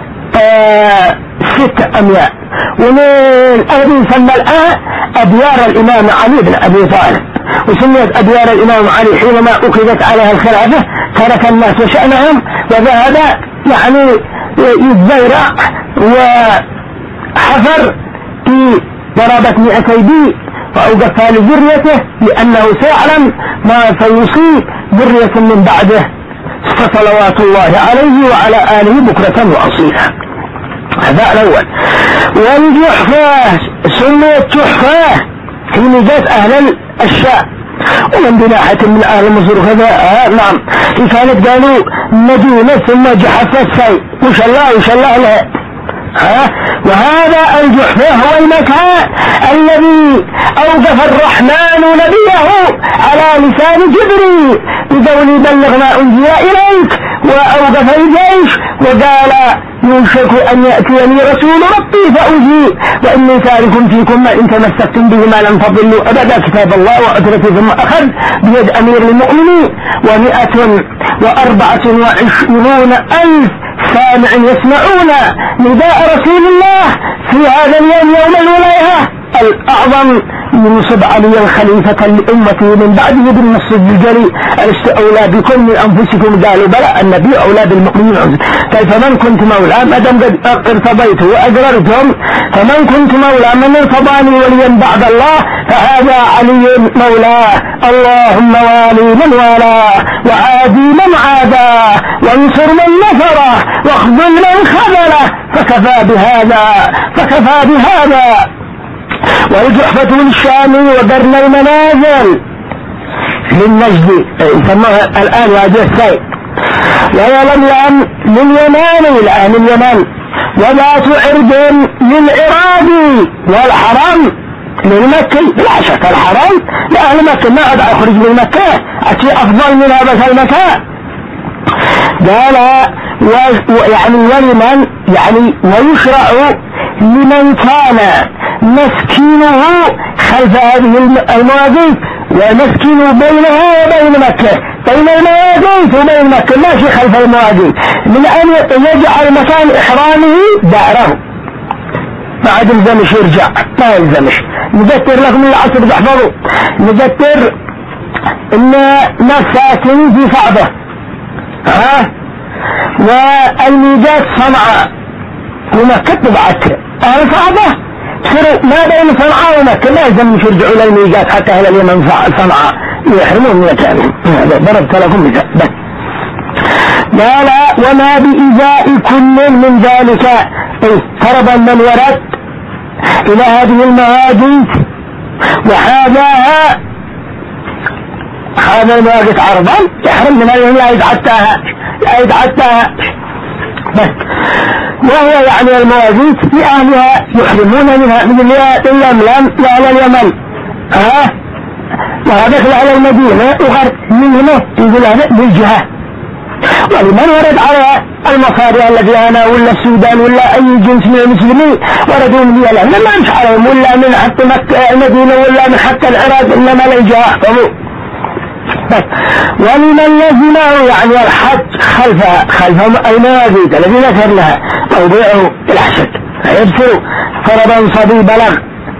6 أميال ومن الذي يسمى الآن أديار الإمام علي بن أبي طالب وسميت أديار الإمام علي حينما أخذت عليها الخلافة ترك الناس وشأنهم وذهب يعني يتزرع وحفر في قرابة 200 بيت وأوقفها لذريته لأنه سيعلم ما سيصيب ذرية من بعده فصلوات الله عليه وعلى آله بكرة وأصيلا. هذا الأول. والجحفة سميت جحفة في ميقات أهل الشام ومن بناحة من أهل مصر كذا نعم كانت قالوا مدينة ثم جحفة السيد وش الله لها وهذا الجحفة هو المكان الذي أوقف الرحمن نبيه على لسان جبريل بقول بلغ ما أنزل إليك وأوقف الجيش وقال يوشك أن يأتيني رسول ربي فأجيب وإني تارك فيكم ما إن تمسكتم به ما لم تضلوا أبدا كتاب الله وأترك ثم أخذ بيد أمير المؤمنين 124,000 سامع يسمعون نداء رسول الله في هذا اليوم يوم الولاية الأعظم ينصب علي الخليفة لأمته من بعده بالنص الجلي ألست أولى بكم من أنفسكم قالوا بلى النبي أولى بالمؤمنين كيف من كنت مولى ما دام قد ارتضيت وأقررتم فمن كنت مولى من ارتضاني وليا بعد الله فهذا علي مولاه اللهم والي من والاه وعادي من عاداه وانصر من نصره واخذل من خذله فكفى بهذا. والجحفة للشام وقرن المنازل للنجد يسموها الآن وادي السيد ويلملم لليماني الآن اليمن وذات عرض للعراقي والحرم للمكي لا شك الحرم لأهل مكة ما قد أخرج من مكة أتي أفضل من هذا المكان قال يعني ولمن يعني ويشرع لمن كان مسكينه خلف هذه المواقيت ومسكينه بينها وبين مكة بين المواقيت وبين مكة ماشي خلف المواقيت من أن يجعل مكان إحرامه داره ما عاد يلزمش يرجع ما يلزمش. نذكر لكم العصر تحفظوا نذكر إن ناس ساكن في صعبة والميقات صنعاء ومكة تبعت أهل صعبة صاروا ما بين صنعاء ومكة لا يلزم يرجعوا للميقات حتى أهل اليمن صنعاء يحرمون من مكانهم. ضربت لكم مثال بس. لا وما بإزاء كل من ذلك فرضا من ورد إلى هذه المواقيت وحاذاها هذا الواقت عرضا يحرم من اليوم لا يتعتاها بس. وهي يعني المواقيت في أهلها يحرمون منها من اليمن وعلى اليمن وهذا على المدينة وغير من هنا يقول هذا بالجهة. ولمن ورد على المصاري الذي أنا ولا السودان ولا أي جنس من المسلمين وردوا من اليمن ما مش عليهم ولا من حتى مكة المدينة ولا من حتى العراق إنما لا يجاه بس. ولمن لزمه يعني الحج خلف المواقيت الذي ذكر لها موضوعه الحشد يبصر فرضا صبي بلغ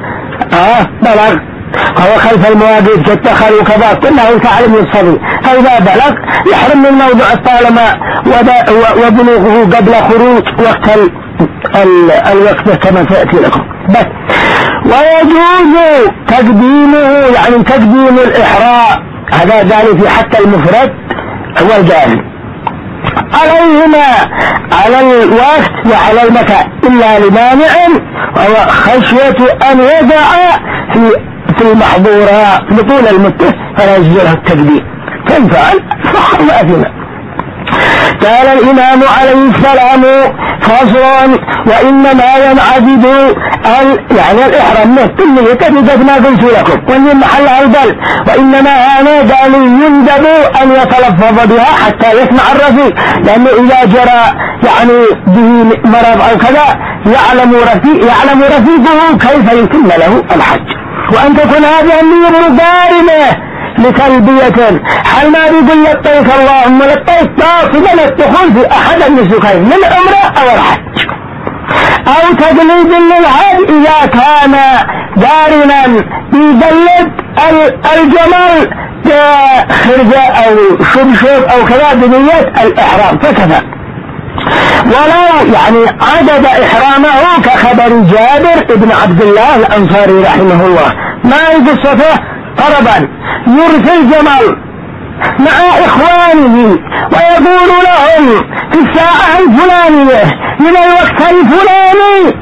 هو خلف المواقيت كالتخل وكذا كله تعلم الصبي فإذا بلغ يحرم من موضوع طالما وبلوغه قبل خروج وقت الوقت كما سيأتي لكم بس. ويجوز تقديمه يعني تقديم الإحرام هذا ذلك في حتى المفرد هو الجانب عليهما على الوقت وعلى المكان إلا لمانع وهو خشية أن يدع في المحظورات لطول المدة فلا يجوز له التقديم فانفعل فخر مأثما. قال الإمام عليه السلام فصل وإنما ينعقد يعني الإحرام بالنية قد ما قلت لكم ومن محل البل وإنما هذا قال يندب أن يتلفظ بها حتى يسمع الرفيق لأنه إذا جرى يعني به مرض أو كذا يعلم رفيقه كيف يتم له الحج. وأن تكون هذه النية مقارنة لتلبية حال ما بيقول لبيك اللهم لبيك باطلا الدخول في أحد النسكين من العمرة أو الحج أو تقليد للحج إذا كان قارنا يقلد الجمل خرجة أو شبشب أو كذا بنية الإحرام فكذا. ولو يعني عدد إحرامه كخبر جابر ابن عبد الله الأنصاري رحمه الله ما قصته طربا يرسل الجمل مع إخوانه ويقول لهم في الساعة الفلانية من الوقت الفلاني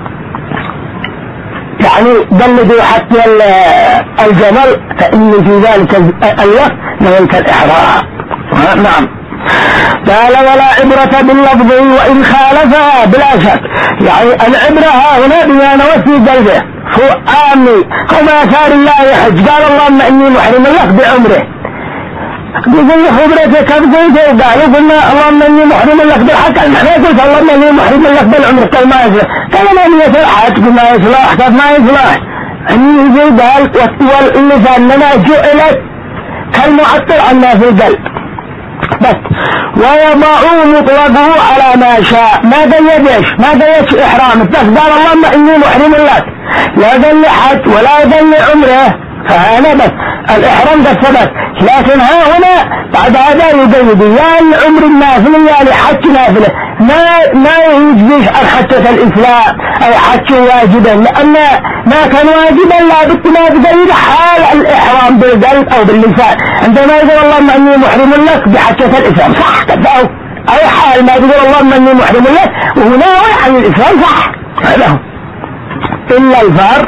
يعني قلدوا حتى الجمل فإن في ذلك الوقت نويت الإحرام. نعم. قال ولا عبرة باللفظ وإن خالفها بلا شك يعني العبرة هنا بما نوتي قلبه هو آمي وما صار الله يحج قال اللهم إني محرم لك بعمره يقول خبرتك بزيته وقالوا قلنا اللهم إني محرم لك بالحج ما قلت اللهم إني محرم لك بالعمره قال ما يصلح قال ما نية الحج قلنا يصلح قال ما يصلح أني يقول قال واللسان لنا جعلت كالمعطل عنا في القلب بس. ويضعوا مطلقه على ما شاء ما قيدش إحرامه بس قال اللهم إني محرم لك لا دل حج ولا دل عمره فهذا بس الإحرام ده ثبت. لكن ها هنا بعد هذا يقيد يا العمر النافل يا لحج نافله ما يجزيش عن حجة الإسلام أو حج واجبا لأن ما كان واجبا لا بد ما تقيد حال الإحرام بالقلب أو باللسان عندما يقول اللهم إني محرم لك بحجة الإسلام صح تبعه أو حال ما تقول اللهم إني محرم لك وناوي عن الإسلام صح هذا إلا الفرق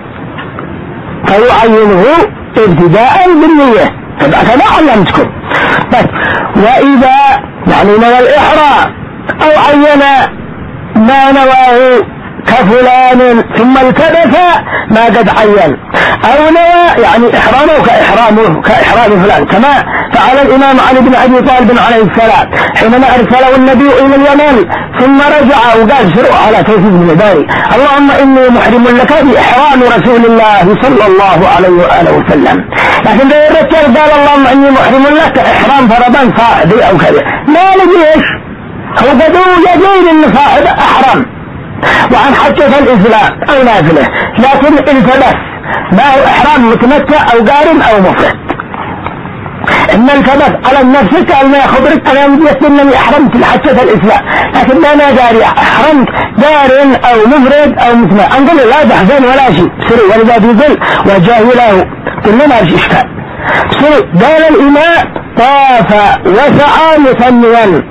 فيعينه ابتداء بالنية كما علمتكم بس. وإذا يعني نوى الإحرام أو عين ما نواه كفلان ثم التبس ما قد عين أو نوى يعني إحرامه كإحرام فلان كما فعل الإمام علي بن أبي طالب عليه السلام حينما أرسله النبي إلى اليمن ثم رجع وقال شرع على توفيق بن الباري اللهم إني محرم لك بإحرام رسول الله صلى الله عليه وآله وسلم. لكن ده الرجال قال اللهم إني محرم لك إحرام فرضان صاحبي أو كذا ما لقيش هو قدوا يقول إن صاحب أحرم وعن حجة الإسلام أو نافلة لكن التبس ما هو إحرام متمتع أو قارن أو مفرد إن التبس على النفس قال ما خبرت أنا مجيت أنني أحرمت الحجة الإسلام لكن ما أنا داري أحرمت قارن أو مفرد أو متمتع أنقل لا تحزن ولا شيء سري ولذا بيقول وجاهله كلنا ما في إشكال سري قال الإمام طاف وسعى مثنيا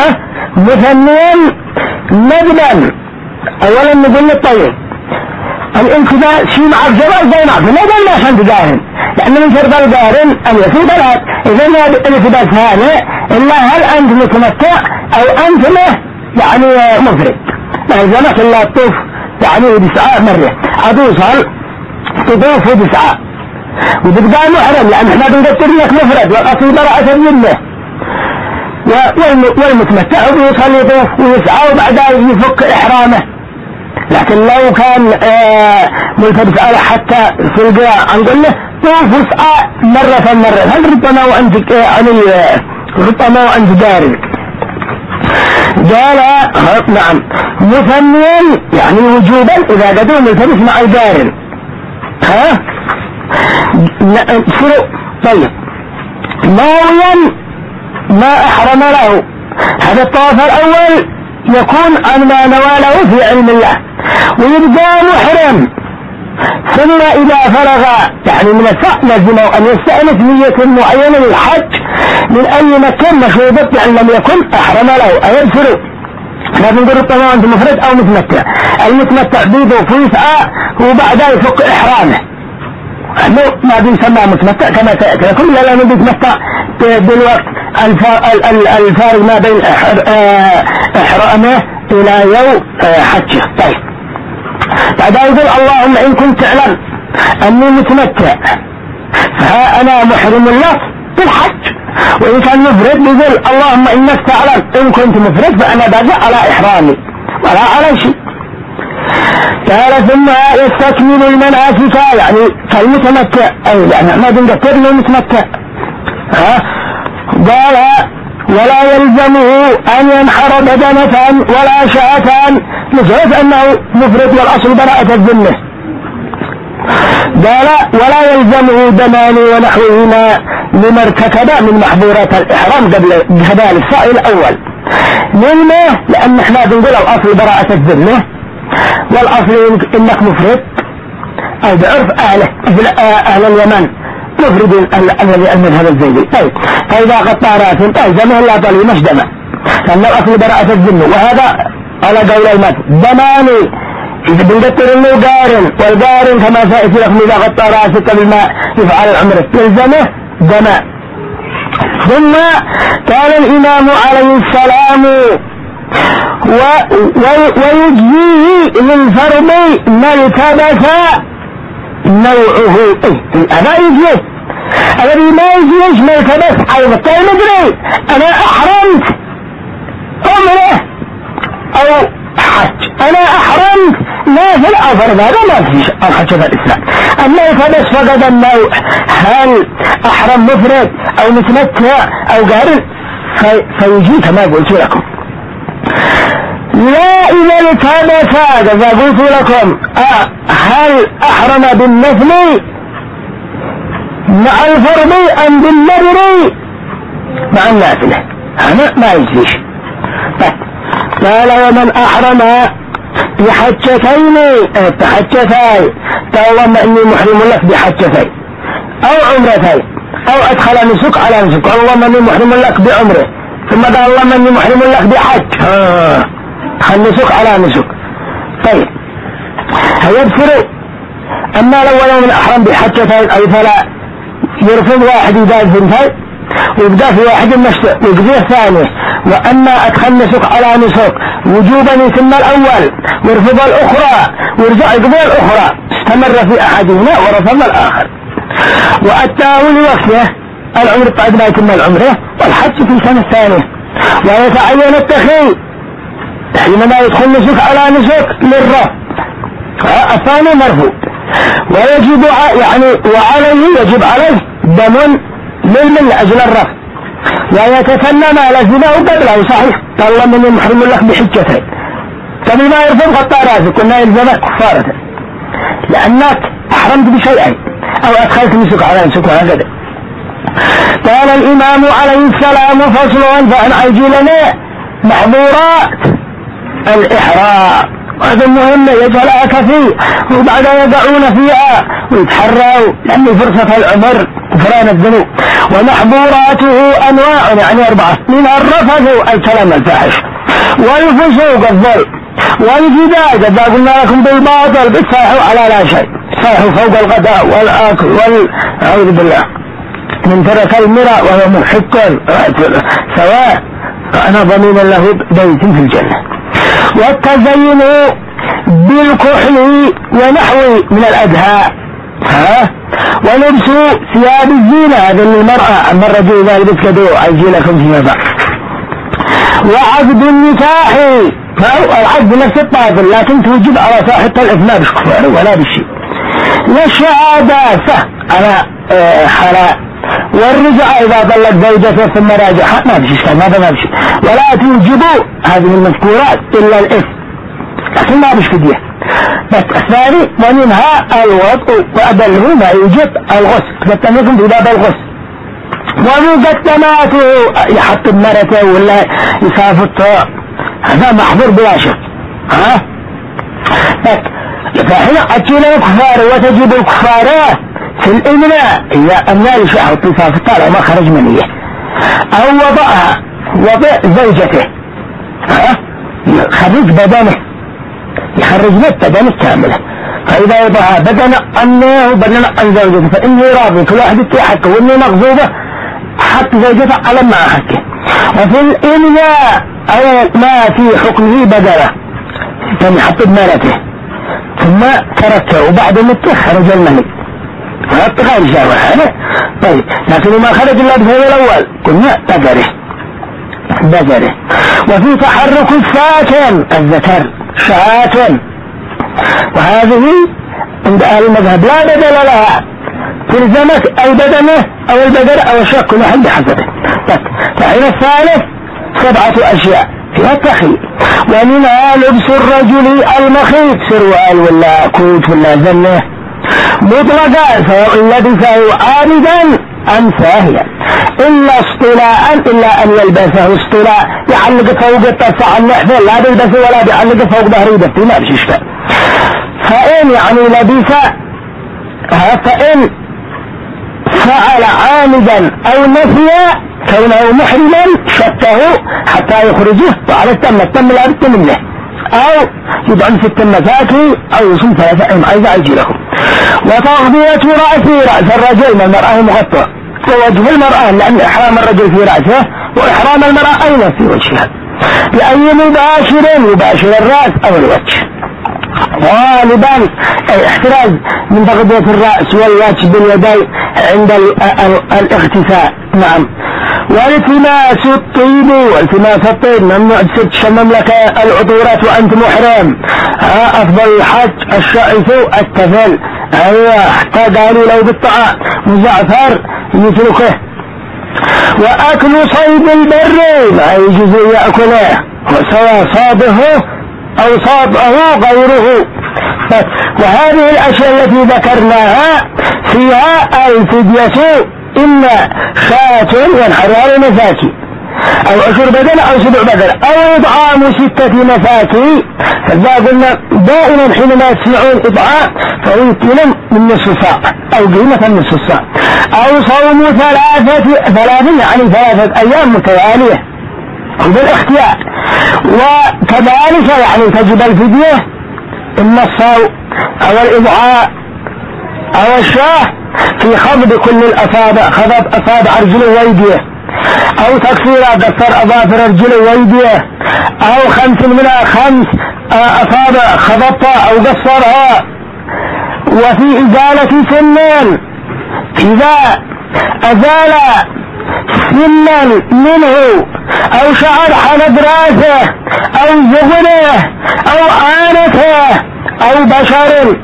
مثنيا ندبا اولا نقول الطيب الانتباه شيء مع الجواز زي ما قلنا قلنا عشان تقارن، لأن من شرط القارن أن يكون ثلاث. إذا ما الانتباه هذا إلا هل أنت متمتع أو أنت يعني مفرد، ما يلزمك إلا تطوف يعني 9 مرة، هتوصل تطوف 9 وتبقى محرم، لأن احنا بنقدر لك مفرد والأصل براءة الذمة. والمتمتع بيوصل يطوف ويسعى وبعدها يفك إحرامه. لكن لو كان ملتبس على حتى في القراء نقول له طوف وسعى مرة هل ربما وأنت داري. قال نعم مثنيا يعني وجوبا إذا قدروا ملتبس مع القارن. طيب ناويا ما أحرم له، هذا الطواف الأول يكون عن ما نواله في علم الله ويبقى محرم، ثم إذا فرغ يعني من السعي لازمه أن يستأنف نية معينة للحج من أي مكان مشروبة يعني لم يكن أحرم له أيبسر. احنا بنقول طبعا أنت مفرد أو متمتع، المتمتع بيضه في يسعى وبعدها يفك إحرامه، ما بيسمى متمتع كما تأتي كل لأنه بيتمتع بالوقت الفارق ما بين إحرامه إلى يوم حجه. طيب بعد يقول اللهم إن كنت تعلم أني متمتع فها أنا محرم لك بالحج، وإن كان مفرد يقول اللهم إنك تعلم إن كنت مفرد فأنا باقي على إحرامي ولا على شيء. قال ثم يستكمل المناسك يعني كالمتمتع أي يعني ما بنقدر له متمتع. قال ولا يلزمه أن ينحر بدنة ولا شاة لجهة أنه مفرد والأصل براءة الذمة. قال ولا يلزمه دمان ونحوهما لما ارتكب من محظورات الإحرام قبل هذا السائل الأول. لما؟ لأن احنا بنقول الأصل براءة الذمة، والأصل إنك مفرد أو بعرف أهل اليمن مفرد الذي المذهب الزيدي. طيب فإذا قطع رأسه طيب زمه لا طلي مش دم، لأن الأصل براءة الذمة، وهذا على قول المذهب دماني إذا بنقدر إنه قارن، والقارن كما سأتي لكم إذا قطع رأسه قبل ما يفعل العمرة يلزمه دماء. ثم قال الإمام عليه السلام ويجزيه للفرض ما التبس نوعه. أنا يجزيه الذي ما يجزيش ما التبس أيضا. طيب مدري أنا أحرمت عمره أو حج، أنا أحرمت نافل أو فرض، هذا ما فيش الحج في الإسلام. أما التبس فقد النوع، هل أحرم مفرد أو متمتع أو قارن فيجي كما قلت لكم. لا إذا التبس كما قلت لكم هل أحرم بالنفل مع الفرض أم بالنذر مع النافلة، هذا ما يجيش. قال ومن أحرم بحجتين تحجتين اللهم إني محرم لك بحجتين أو عمرتين أو أدخل نسك على نسك، اللهم إني محرم لك بعمره، ثم قال اللهم إني محرم لك بحج أدخل نسك على نسك. طيب هيبصر. أما لو من أحرم بحجتين أي فلا يرفض واحد يداز بنتين ويبدأ في واحد المشتق ويقضيه الثاني. وأما أدخل نسك على نسك وجوبا يتم الأول ويرفض الأخرى ويرجع يقضي الأخرى، استمر في أحدهما ورفض الآخر. وأتاه لوقته العمر بعد ما يتم العمره والحج في السنة الثانية. ويتعين التخيل حينما يدخل نسك على نسك للرفض، الثاني مرفوض. ويجب يعني وعليه يجب عليه دم من أجل الرفض، ويتكلم لزمه قبله صحيح قال من محرم لك بحجتين. فبما يرفض قطع راسك قلنا يلزمك كفارة لأنك أحرمت بشيئين أو أدخلت نسك على نسك وهكذا. قال الإمام عليه السلام فصل فأن عجلنا محظورات الإحرام، هذا مهم يجعلها كثير وبعد يدعون فيها ويتحروا لأن فرصة العمر كفران الذنوب. ومحظوراته أنواع يعني 4، منها الرفث الكلام الفاحش والفسوق الظلم والجداد إذا قلنا لكم بالباطل بتصيحوا على لا شيء، تصيحوا فوق الغداء والآكل أعوذ بالله من ترك المرأة وهو محق سواء فأنا ضمين له بيت في الجنة. والتزين بالكحل ونحو من الأدهاء ولبس ثياب الزينة هذا للمرأة، أما الرجل إذا لبس كدو أجي لكم فيما بعد. وعقد النكاح العقد نفس الطاقل لكن توجب على صاحبة الإثناء مش كفار ولا بشيء. والشهادة على حلاء، والرجعة إذا ضلت زوجته ثم راجعها ما بشي إشكال، ما بشي، ولا توجبوا هذه المذكورات إلا الإثم لكن ما بش فدية. بس الثاني ومنها الوضع وأدله ما يوجب الغسل، تتنكم في باب الغسل. ومقدماته يحط بمرته ولا يسافط هذا محظور بلا شك. فهنا أتينا الكفار وتجب الكفار في الإملاء إذا أمنى لشيء يسافط لو ما خرج منيه، أو وضع زوجته خرج بدنه، يخرج بدنه كامله. فإذا وضع بدن أنه بدن عن زوجته فإنه راضي كل واحد يحكه وإنه مغضوبة حق زوجته على ما حكه. وفي الإملاء أو ما في حكمه بدله كان يحط بمالته ثم تركه وبعد مته خرج المني فهذا غير شاوة هذا. طيب لكن ما خرج إلا بفعل الأول قلنا بدره. وفي تحرك الساكن الذكر شاكن، وهذه عند أهل المذهب لا بدل لها، تلزمك البدنة أو البدر أو الشك كل واحد بحسبه. فحين الثالث 7 أشياء فيها التخيل، ومنها لبس الرجل المخيط سروال ولا كوت ولا ذنه مطلقا سواء لبسه عامدا أم ساهيا إلا اصطلاء، إلا أن يلبسه اصطلاء يعلق فوق الطرف النحفة لا بيلبسه ولا بيعلق فوق ظهره بس ما بشي اشكال. فإن يعني لبس فإن فعل عامدا أو نسي كونه محرما شكه حتى يخرجه وعلى التم لا بد منه، أو يدعم 6 مساكين أو يصوم 3 أيام عايز أجيلكم. وتغطية رأس الرجل من المرأة مغطى، ووجه المرأة لأن إحرام الرجل في رأسه وإحرام المرأة أيضا في وجهها، بأي مباشر يباشر الرأس أو الوجه غالبا احتراز من تغطية الرأس والوجه باليدين عند الاغتسال. نعم. والتماس الطيب، والتماس الطيب ممنوع تشمم لك العطورات وأنت محرم. أفضل الحج الشائف التفل، حتى قالوا لو بالطعام مزعفر يتركه. وأكل صيد البر لا يجوز يأكله سواء صاده أو صابه غيره. وهذه الأشياء التي ذكرناها فيها الفدية إما شاة ينحرها لمساكين أو 10 بدن أو 7 بدن أو إطعام 6 مساكين. فإذا قلنا دائما حينما يسمعون إطعام فهو يمكن من نصف ساعة أو قيمة نصف ساعة، أو صوم 3 يعني 3 أيام متوالية بالاختيار. وكذلك يعني تجب الفدية إما الصوم أو الإضعاء أو الشاه في خفض كل الأصابع، خفض أصابع رجله ويديه، أو تكسير قصر أظافر رجله ويديه، أو 5 منها 5 أصابع خفضتها أو قصرها. وفي إزالة سنان إذا أزال سنا منه أو شعر حلب راسه أو زغنه أو عانته أو بشر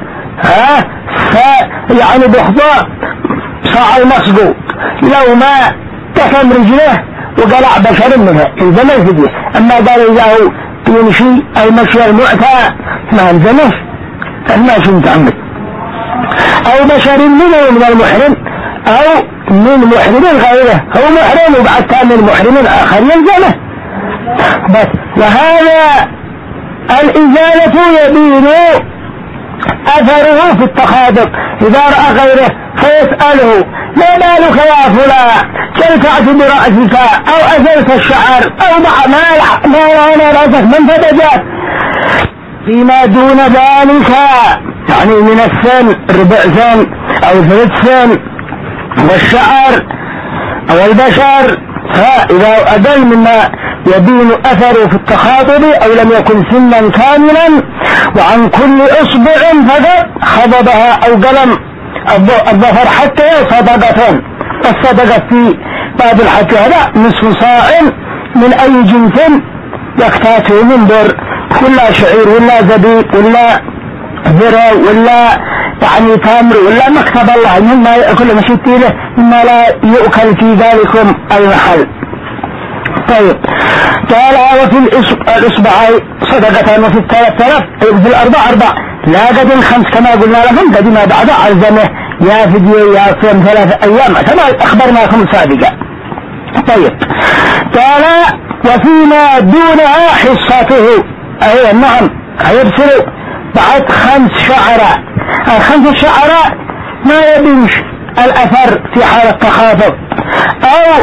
يعني بخضاء صاع المصقو لو ما تفهم رجله وقلع بشر منها إذا ما يفديه. أما قال إذا هو يمشي المشي المعتى ما الزمش الماشي متعمد، أو بشر منه من المحرم أو من محرم غيره، هو محرم وبعد كان من محرم آخر يلزمه بس. وهذا الإزالة يبين أثره في التخاطب إذا رأى غيره فيسأله ما بالك يا فلان شلفعت برأسك أو أزلت الشعر أو ما رأنا رأسك من فتجات فيما دون ذلك يعني من السن ربع سن أو ثلث سن والشعر أو البشر، فإذا أدل مما يبين أثره في التخاطب أو لم يكن سنا كاملا وعن كل إصبع فقط خضبها أو قلم الظفر حتى صدقة. الصدقة في باب الحكي هذا نصف صاع من أي جنس يكتاته من بر، ولا شعير ولا زبيب ولا ذرة ولا يعني تمر ولا مكتب الله مما يأكل مشتيله مما لا يؤكل في ذلكم المحل. طيب قال وفي الإصبعين صدقة وفي 3000 في الأربع أربع لا قد 5 كما قلنا لهم قد ما بعد عزمه يا فدية يا صيام 3 أيام كما أخبرناكم سابقا. طيب قال وفيما دونها حصته أي نعم هيبصروا بعد 5 شعراء. 5 شعراء ما يبينش الأثر في حالة تخاطب أو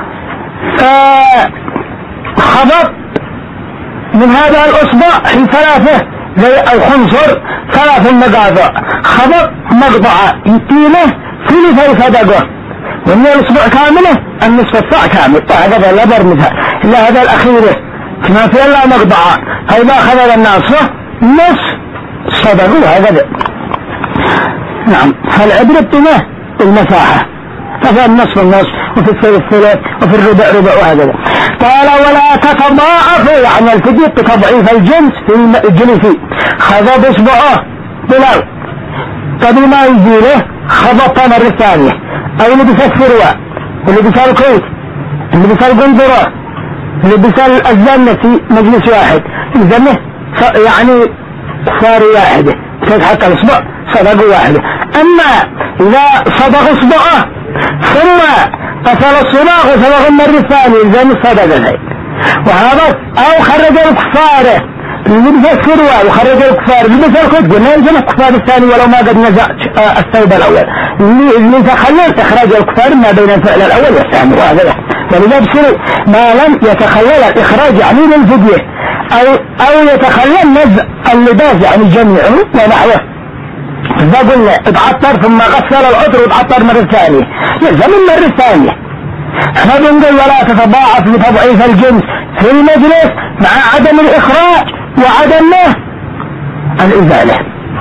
خبط من هذا الأصبع في 3 زي الخنصر 3 مقاطع، خبط مقطعة يطيله ثلثي صدقة، ومن الأصبع كاملة النصف الصاع كامل. هذا لا برمجها إلا هذا الأخيرة ما في إلا مقطعة، هذا أخذ الناصف نصف صدقوا هكذا. نعم فالعبرة بما المساحة، ففي النصف النصف وفي الثلث ثلث وفي الربع ربع وهكذا. قال ولا تتضاعف يعني الفدية بتضعيف الجنس في الجنس، خضب اصبعه بلاو قبل ما يزيله خضبطه مرة ثانية، أو لبس الثروة ولبس الكوت لبس القنطرة لبس الزنة في مجلس واحد، الزنة يعني صار واحدة حتى الإصبع صدق واحدة. أما إذا صدق إصبعه ثم قتل الصباغ وصبغ المرة الثانية زي الصدقة، وهذا أو خرج الكفار لبس الثروة وخرج الكفار لبس الكتب قلنا يلزم الكفار الثاني ولو ما قد نزع الثوب الأول اللي تخلل إخراج الكفار ما بين الفعل الأول والثاني وهذا. ولذا بصير ما لم يتخلل الإخراج يعني للفدية أو يتخلل نزع اللباس يعني جميعه ونحوه، إذا قلنا اتعطر ثم غسل العطر واتعطر مرة ثانية يلزم المرة الثانية. احنا بنقول ولا تتضاعف لتضعيف الجنس في المجلس مع عدم الإخراج وعدم الإزالة.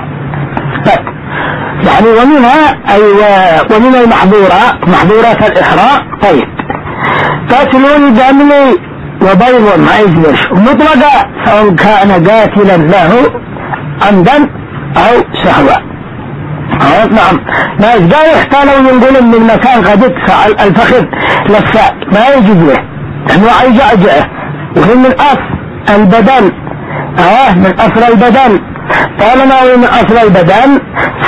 يعني ومنها ومن محظورات الإحراق. طيب قتل الدم وبيض ما يجلس مطلقا سواء كان قاتلا له عمدا أو سهوا. نعم ما يقدر يحتالوا ينقل من مكان قد ادفع الفخذ للساق ما يجب له لأنه يجعجعه، وهي من أصل البدن من أصل البدن. طالما من أصل البدن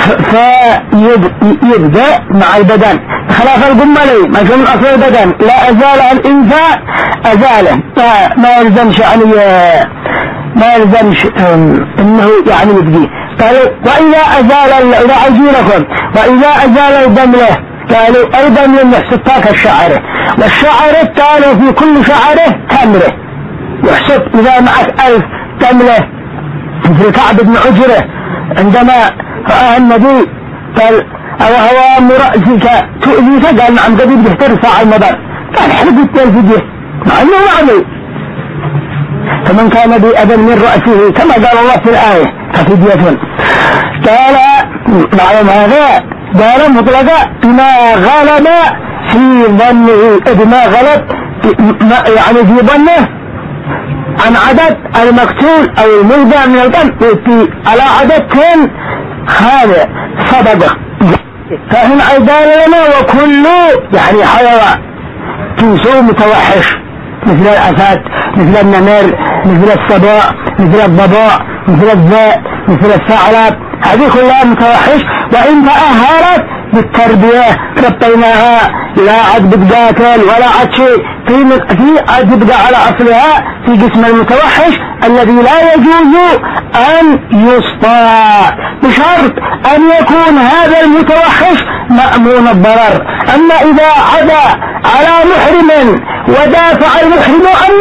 فيبدأ مع البدن خلاف القملي ما يكون من أصل البدن لا أزال الإنفاء أزاله ما يلزمش يعني ما يلزمش انه يعني يبقيه. قالوا وإذا أزال رعجينكم وإذا أزال الدم له قالوا الدم يحسب الشعره، والشعر قالوا في كل شعره تمره يحسب إذا معك 1000 تمره. مثل كعب بن عجرة عندما رأى النبي قال أو هو رأسك تؤذيك قال نعم قد ترفع المضر قال حلقت الفدية مع أنه عمل فمن كان بأذى من رأسه كما قال الله في الآية ففدية. قال معلوم هذا قال مطلقا بما غلب في ظنه بما غلب يعني في ظنه عن عدد المقتول أو الملقى من القتل على عدد 10 هذا صدقة. فهنا عبارة لنا وكل يعني حيوان تنسو متوحش مثل الأسد مثل النمر مثل السباع مثل الضباع مثل الذئب مثل الثعلب هذه كلها متوحش، وإن تأهلت بالتربية ربيناها لا عاد بتقاتل ولا عاد شيء في عاد تبقى على أصلها في جسم المتوحش الذي لا يجوز أن يصطاد بشرط أن يكون هذا المتوحش مأمون الضرر. أما إذا عدا على محرم ودافع المحرم عن نفسه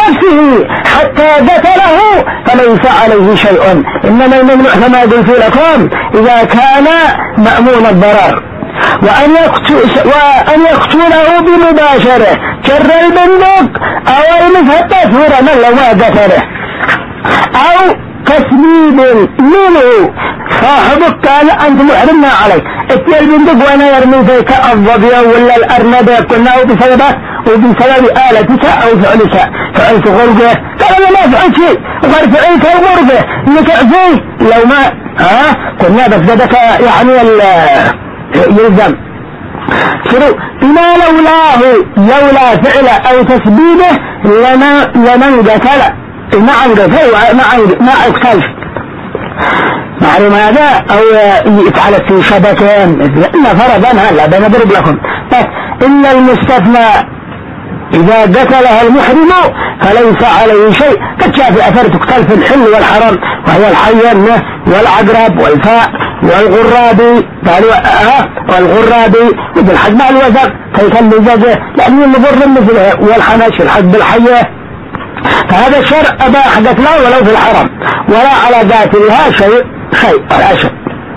البحر حتى قتله فليس عليه شيء، إنما الممنوع كما قلت لكم إذا كان مأمون الضرر، وأن يقتله بمباشرة كر البندق أو المفتش ورمى لو ما قتله، أو تسبيب منه صاحبك قال أنت محرمنا عليك اتي البندق وأنا يرمي فيك الضبية ولا الأرنبة قلناه وبسبب آلتك أو فعلت غرفة، قال أنا ما فعلت شيء وقال فعلت الغرفة نتعزيه لو ما قلنا بس بدك يعني يلزم شنو بما لولا فعله أو تسبيبه لمن قتل ما اقتلش معلوم هذا او يتعلق في شبكة إن فرضا هلا بنضرب لكم بس إن المستثنى إذا قتلها المحرم فليس عليه شيء. قد شاف أثر تقتل في الحل والحرم وهي الحية والعقرب والفاء والغرابي والغرابي وبالحج مع الوزق كيكل الزجة لأنه مضر مثله والحنش الحج بالحية، فهذا الشرع أباح قتله ولو في الحرم ولا على قاتلها شيء ولا شيء.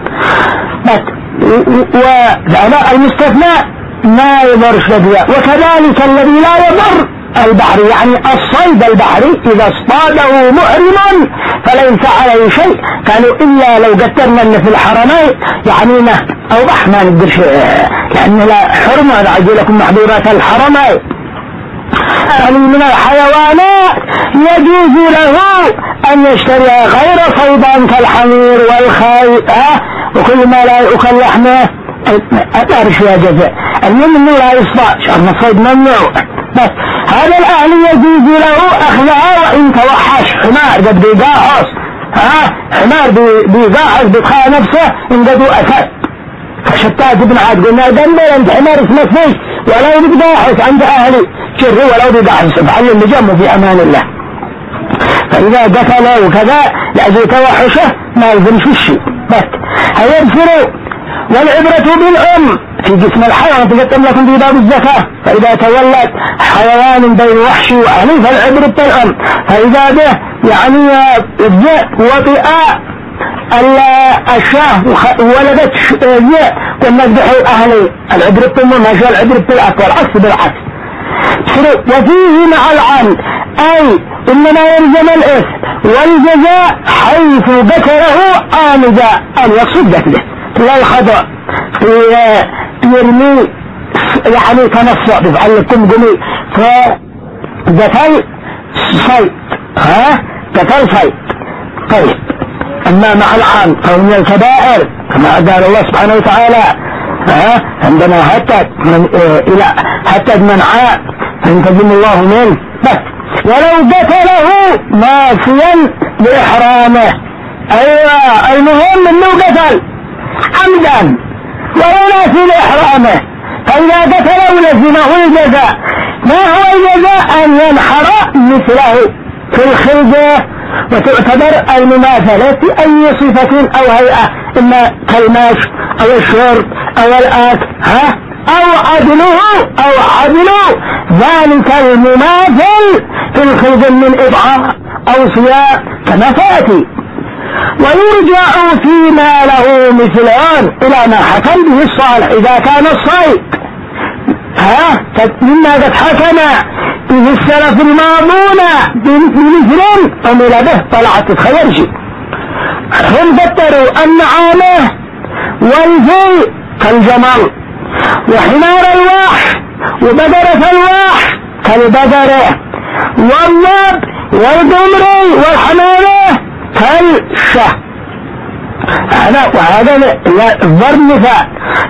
وهذا المستثنى ما يضر شديا، وكذلك الذي لا يضر البحر يعني الصيد البحري إذا اصطاده محرم فليس عليه شيء. قالوا إلا لو قتلنا في الحرمين يعني أو ما نقدرش لأن لا حرم أدعو لكم محظورات الحرمين. يعني من الحيوانات يجوز له أن يشتري غير صيدا كالحمير والخيل وكل ما لا يؤكل لحمه أتعرف يا جزاء المهم أنه لا يصطاد شأن الصيد ممنوع. بس هذا الأهل يجوز له أخذها وإن توحش حمار قد بيقاعص حمار بيقاعص بيتخيل نفسه إن قدوا أسد فشتات ابن عاد قلنا دنبل أنت حمار اسمه فيش ولو بيقاعص عند أهلي شره ولو بيقاعص بعلم بجمه في أمان الله. فإذا قتل وكذا لأجل توحشه ما يلزمش الشيء بس هيبصروا. والعبرة بالأم في جسم الحيوان تقدم لكم في باب الزكاة، فإذا تولد حيوان بين وحشي وأهلي فالعبرة بالأم، فإذا به يعني الذئب وطئاء الشاه ولدت ذئب كنا نذبحوا أهلي العبرة بالأم ما شاء العبرة بالأكل والعكس بالعكس. وفيه مع العمد أي إنما يلزم الإثم والجزاء حيث ذكره آنذا أن يقصد قتله لا الخطأ يرمي يعني تنصع بفعل لكم قمي فقتل صيد قتل صيد. طيب أما مع العام فهم الكبائر كما قال الله سبحانه وتعالى عندما هتد من عاء فانتجم الله منه بس ولو قتله ناسيا لإحرامه. أيوة المهم أنه قتل عمدا ولو ناسي لإحرامه فإذا قتله لزمه الجزاء. ما هو الجزاء؟ أن ينحر مثله في الخلجة وتعتبر المماثلة أي صفة أو هيئة إما كالماش أو الشرب أو الآكل أو عدله ذلك المماثل في الخلج من إضعاف أو صيام كما تأتي. ويرجع فيما له مثلان إلى ما حكم به الصالح إذا كان الصيد مما قد حكم به السلف الماضون بمثل عمل به طلعت تتخيل شيء. هم ذكروا النعامة والفيل كالجمل وحمار الوحش وبقرة الوحش كالبقرة والضب والقمر والحمامة كالشه. وهذا الضرب مثال.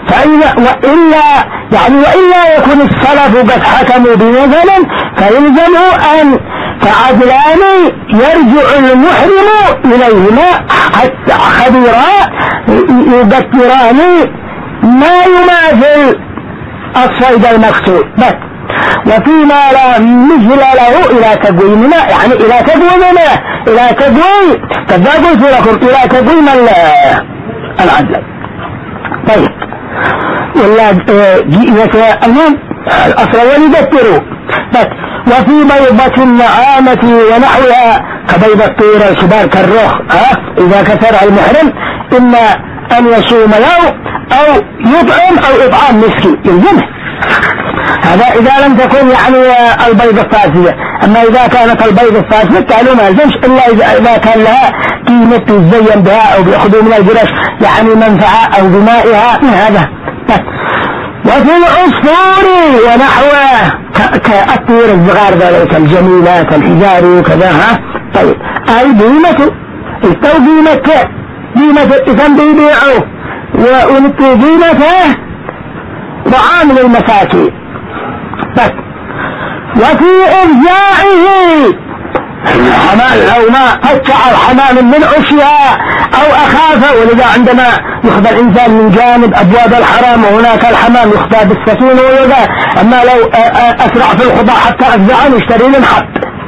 وإلا يكون السلف قد حكموا بمثل فيلزموا أن فعدلان يرجع المحرم إليهما حتى خبيرا يذكران ما يماثل الصيد المقصود بس. وفيما لا مثل له إلى تقويمنا يعني إلى تقويم كذا قلت لكم إلى تقويم العدل. طيب ولا جئنك المهم الأصل وليذكروا بس. وفي بيضة النعامة ونحوها كبيض الطير الكبار كالرخ إذا كثر المحرم إما أن يصوم يوم أو يطعم أو إطعام مسكين يلزمه. هذا إذا لم تكن يعني البيض الفاسدة. أما إذا كانت البيض الفاسدة تعلم ما يلزمش إلا إذا كان لها قيمة تزين بها أو بيأخذوا من الجرش يعني منفعة أو بمائها من هذا. وفي العصفور ونحوه كالطيور الصغار ذلك الجميلات الحجار وكذا طيب أي قيمته استو قيمته إذن بيبيعه ونطي قيمته طعام للمساكين بس. وفي إرجاعه الحمام لو ما فتح الحمام من عشها أو أخافه، ولذا عندما يخذ الإنسان من جانب أبواب الحرام وهناك الحمام يخذ بالسكينة ويذا، أما لو أسرع في الخضاع حتى أفزعه يشتري لنحط.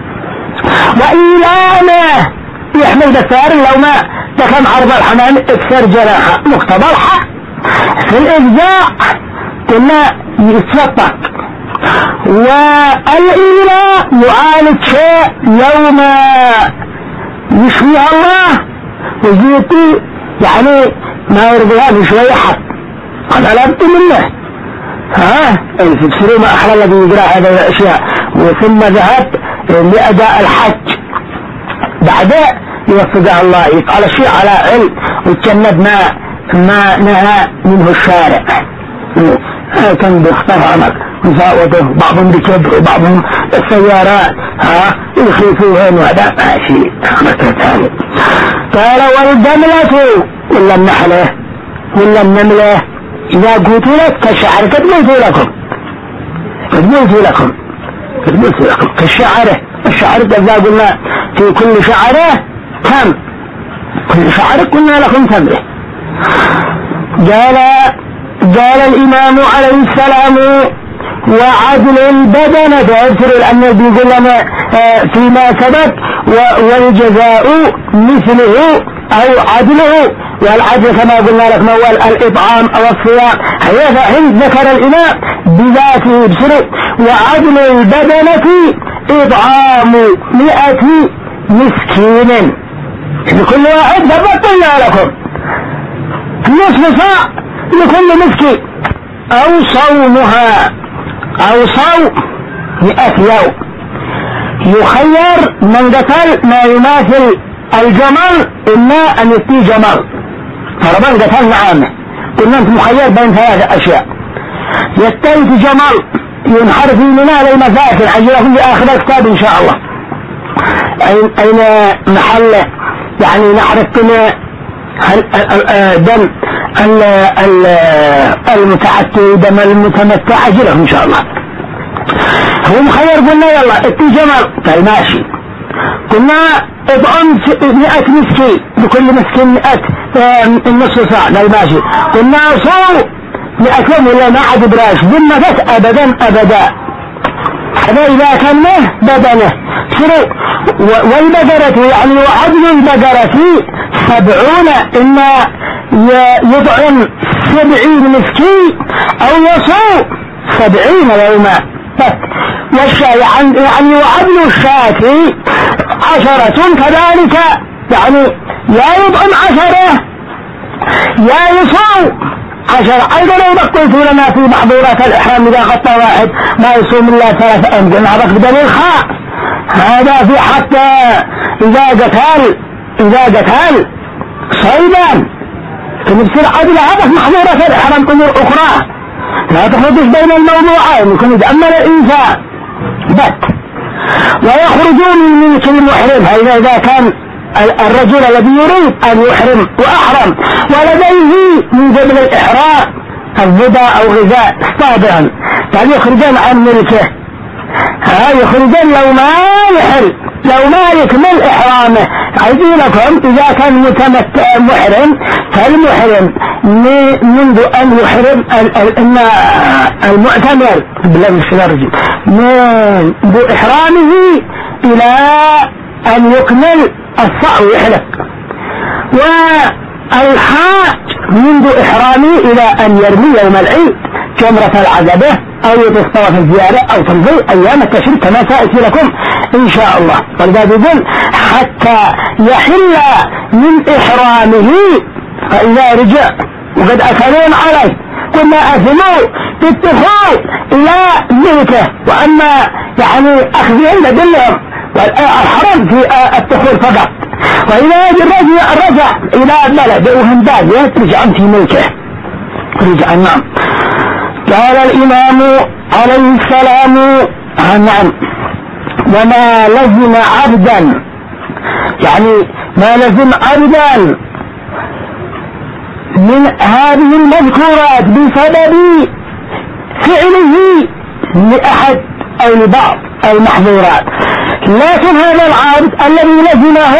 وإيلانه يحمل بالسار لو ما تكم عرض الحمام اكسر جناحه مقتضى الحق. في الإفزاع كنا يتسطق. والإيلاء يعالج شيء يوم يشفيها الله ويجيتي يعني ما يرضيها بشوية حق أنا لابد منه تبصروا ما أحلى الذي يقرأ هذه الأشياء. وثم ذهبت لأداء الحج بعد يوفقها الله يفعل الشيء على علم ويتجنب ما نهى منه الشارع. كان بيختار عمل مساوته بعضهم بكبر وبعضهم السيارات يخيفوهن وهذا ماشي ثاني. قال والجملة ولا النحلة ولا النملة إذا قلت لك كالشعر قد قلت لكم كالشعر. الشعر إذا قلنا في كل شعره كم كل شعر قلنا لكم تمره. قال الإمام عليه السلام وعدل البدن بأذكر لأنه بيقول لنا فيما سبق والجزاء مثله أو عدله. والعدل كما قلنا لك ما هو الإطعام أو الصيام. هذا حين ذكر الإمام بذاته بسرعة وعدل البدنة إطعام 100 مسكين لكل واحد ضبطنا لكم نصف صاع لكل مسكين أو صومها أو صوم 100 يوم. يخير من قتل ما يماثل الجمل إما أن يتي جمل فربان قتل نعامه كنا أنت مخير بين 3 أشياء. يستيت جمل ينحر في منال المساكن عجلكم في آخر الكتاب إن شاء الله. أين محل يعني نحرقنا دم المتعتي دم المتمتع عجله إن شاء الله. هو مخير قلنا يلا اتي جمل قال ماشي. قلنا اطعم 100 مسكين لكل مسكين 100 النصف صاع قال ماشي. قلنا صوم 100 يوم ولا ما عاد براش ذمتك أبدا. هذا إذا كان له بدنه والبقرة يعني وعدل البقرة 70 إما يطعم 70 مسكين أو يصوم 70 يوما والشاي يعني وعدل الشاة 10 كذلك يعني يا يطعم 10 يا يصوم 10. أيضا لو بقيت لنا في محظورات الإحرام إذا غطى واحد ما يصوم إلا 3 أيام قلنا عبك بدليل خاء. هذا في حتى إذا قتل صيدا فنبصر عدل هذا في محظورات الإحرام أمور أخرى لا تخرجش بين الموضوعين يكون يتأمل الإنسان بك. ويخرجون من ملك المحرم هذا إذا كان الرجل الذي يريد أن يحرم وأحرم ولديه من قبل الإحرام الضبا أو غذاء طابعا يعني يخرجون عن ملكه. يخرجون لو ما يحل لو ما يكمل إحرامه. عايزين لكم إذا كان متمتع محرم فالمحرم منذ أن يحرم المعتمر بالله الشرجي منذ إحرامه إلى أن يكمل الصع ويحلق. والحاج منذ إحرامه إلى أن يرمي يوم العيد جمرة العقبة أو يطوف طواف الزيارة أو تمضي أيام التشريق كما سأتي لكم إن شاء الله. ولذلك يقول حتى يحل من إحرامه، فإذا رجع وقد أثرون عليه كنا أثموا بالدخول إلى ملكه، وأما يعني أخذهم لدلهم والحرم في الدخول فقط. وإذا رجع إلى بلد وهم بادية رجع في ملكه رجع. نعم. قال الإمام عليه السلام نعم وما لزم عبدا، يعني ما لزم عبدا من هذه المذكورات بسبب فعله لأحد أو لبعض المحظورات، لكن هذا العبد الذي لزمه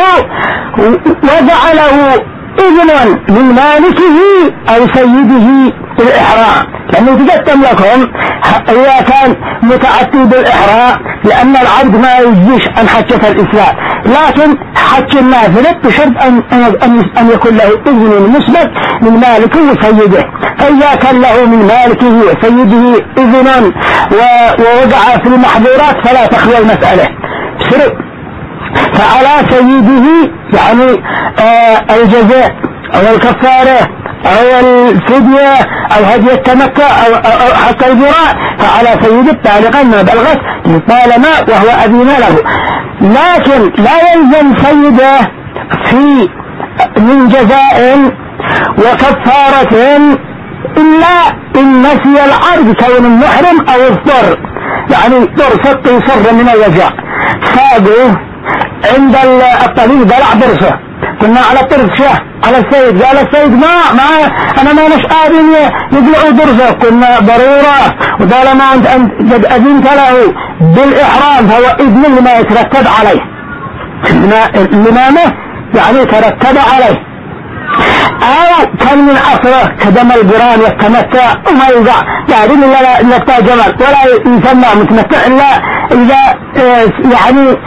وجعله إذن من مالكه أو سيده بالإحرام، لأنه تقدم لكم إذا كان متعدي بالإحرام لأن العبد ما يجيش عن حجة الإسلام، لكن حج النافلة بشرط أن يكون له إذن مسبق من مالكه وسيده. فإذا كان له من مالكه وسيده إذن ووقع في المحظورات فلا تخلو المسألة سرق، فعلى سيده يعني الجزاء أو الكفارة أو الفدية أو هدي التمتع أو حتى الجراء، فعلى سيد التالقا ما بلغت طالما وهو أذن له. لكن لا يلزم سيده في من جزاء وكفارة إلا إن نسي العبد كون المحرم أو الضر، يعني ضر فق يصر من الوجع ساقه عند الطبيب بلع درسه، كنا على الطرف شه على السيد، قال السيد ما أنا ما نش قادم يقلعوا درسه، كنا ضرورة وطالما أنت قد أذنت له بالإحرام فهو إذن لما يترتب عليه الإمامة يعني ترتب عليه، أو كان من أصله كدم القران والتمتع وما يوقع يعني إلا نبتع جمل ولا يسمى متمتع إلا إذا يعني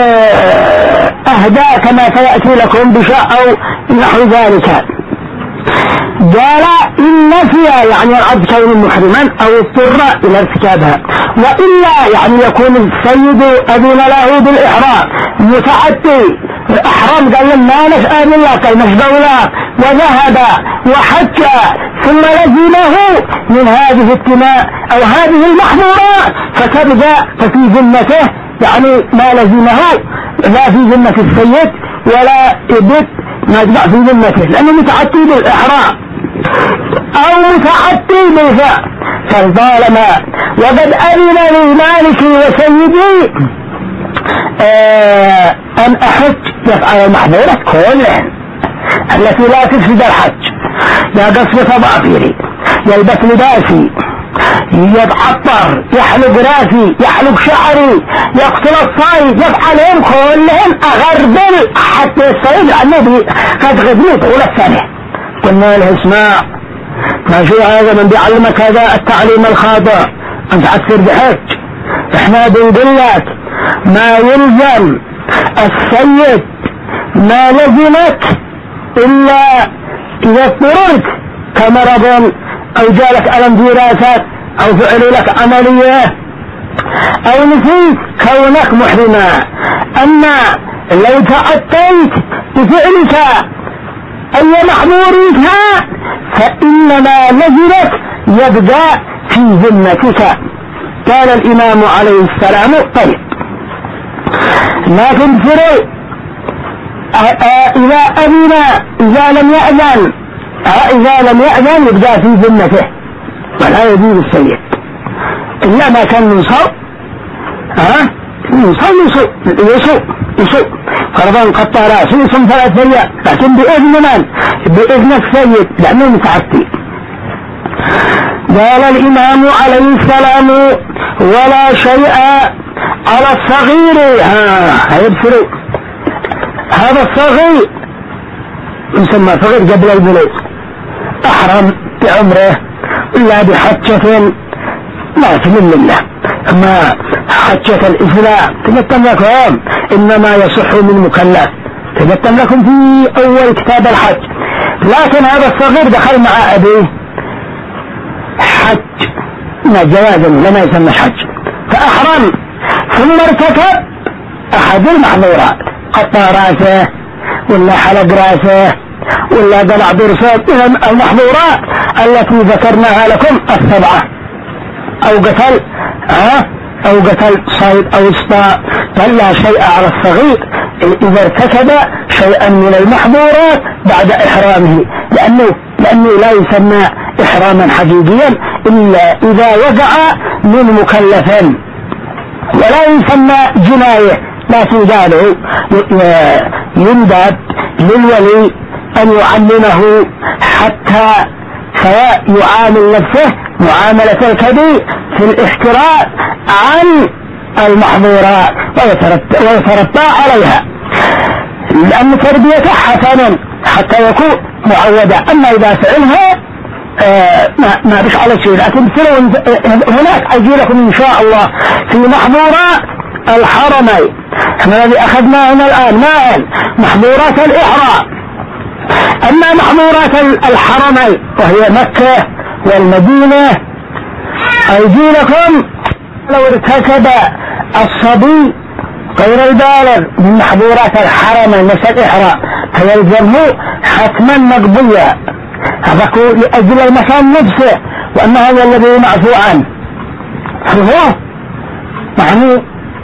أهدى كما سيأتي لكم بشاء أو نحو ذلك. قال إن نسي يعني العبد كون محرما أو اضطر إلى ارتكابها، وإلا يعني يكون السيد أذن له بالإحرام متعدي الإحرام قال ما نشأ بالله كالمشبولات وذهب وحج ثم لزمه من هذه التماء أو هذه المحظورات فتبدأ ففي ذمته يعني ما لزمه لا في ذمة السيد ولا إبت ما يتبع في ذمته لأنه متعدي بالإحرام أو متعدي بالفعل. فالظالم وقد أذن لمالكي وسيدي أن أحج يفعل المحظورات كلهن التي لا تفسد الحج، يقص تضافيري يلبس لباسي يتعطر يحلق راسي يحلق شعري يقتل الصيد يفعلهم كلهم أغربل حتى الصيد لأنه قد غدني طول السنة. قلنا له اسمع ما شو هذا من بيعلمك هذا التعليم الخاطئ أنت عسر بحج، احنا بنقول لك ما يلزم السيد ما لزمك إلا إذا اضطررت كمرض أو جالك ألم في راسك أو فعلوا لك عملية أو نسيت كونك محرما. أما لو تعطيت بفعلك أي محظورك فإنما لزمك يبدأ في ذمتك. قال الإمام عليه السلام طيب لكن فروا إذا أذن إذا لم يأذن يبدأ في ذمته ولا يجوز السيد إلا ما كان من صوت يسوء فرضان قد طالع سلسم 3 أيام لكن بإذن من؟ بإذن السيد لأنه متعدي. قال الإمام عليه السلام ولا شيء على الصغير هيبصروا هذا الصغير يسمى صغير قبل البلوغ أحرم بعمره إلا بحجة لا تمل الله. أما حجة الإسلام تقدم لكم إنما يصح من مكلف تقدم لكم في أول كتاب الحج، لكن هذا الصغير دخل مع أبيه حج ما جواز لما يسمى حج، فأحرم ثم ارتكب أحد المحظورات، قطع راسه ولا حلق راسه ولا قلع ضرسه، إذا المحظورات التي ذكرناها لكم السبعة، أو قتل صيد أو إسطاء، فلا شيء على الصغير إذا ارتكب شيئا من المحظورات بعد إحرامه، لأنه لا يسمى إحراما حقيقيا إلا إذا وقع من مكلف، ولا يسمى جناية، لكن قالوا يندب للولي أن يعلمه حتى فيعامل نفسه معاملة الكبير في الاحتراز عن المحظورات ويتربى عليها، لأن تربيته حسنا حتى يكون معودا. أما إذا فعلها ما بش على شيء، لكن هناك أجي لكم إن شاء الله في محظورات الحرمين. احنا الذي أخذناه هنا الآن محظورات الإحرام. أما محظورات الحرمين وهي مكة والمدينة، أجي لكم لو ارتكب الصبي غير البالغ من محظورات الحرمين مثل الإحرام فيلزمه حتما مقضية، هذا لأجل المكان نفسه، وأن هذا الذي معفو عنه فهو يعني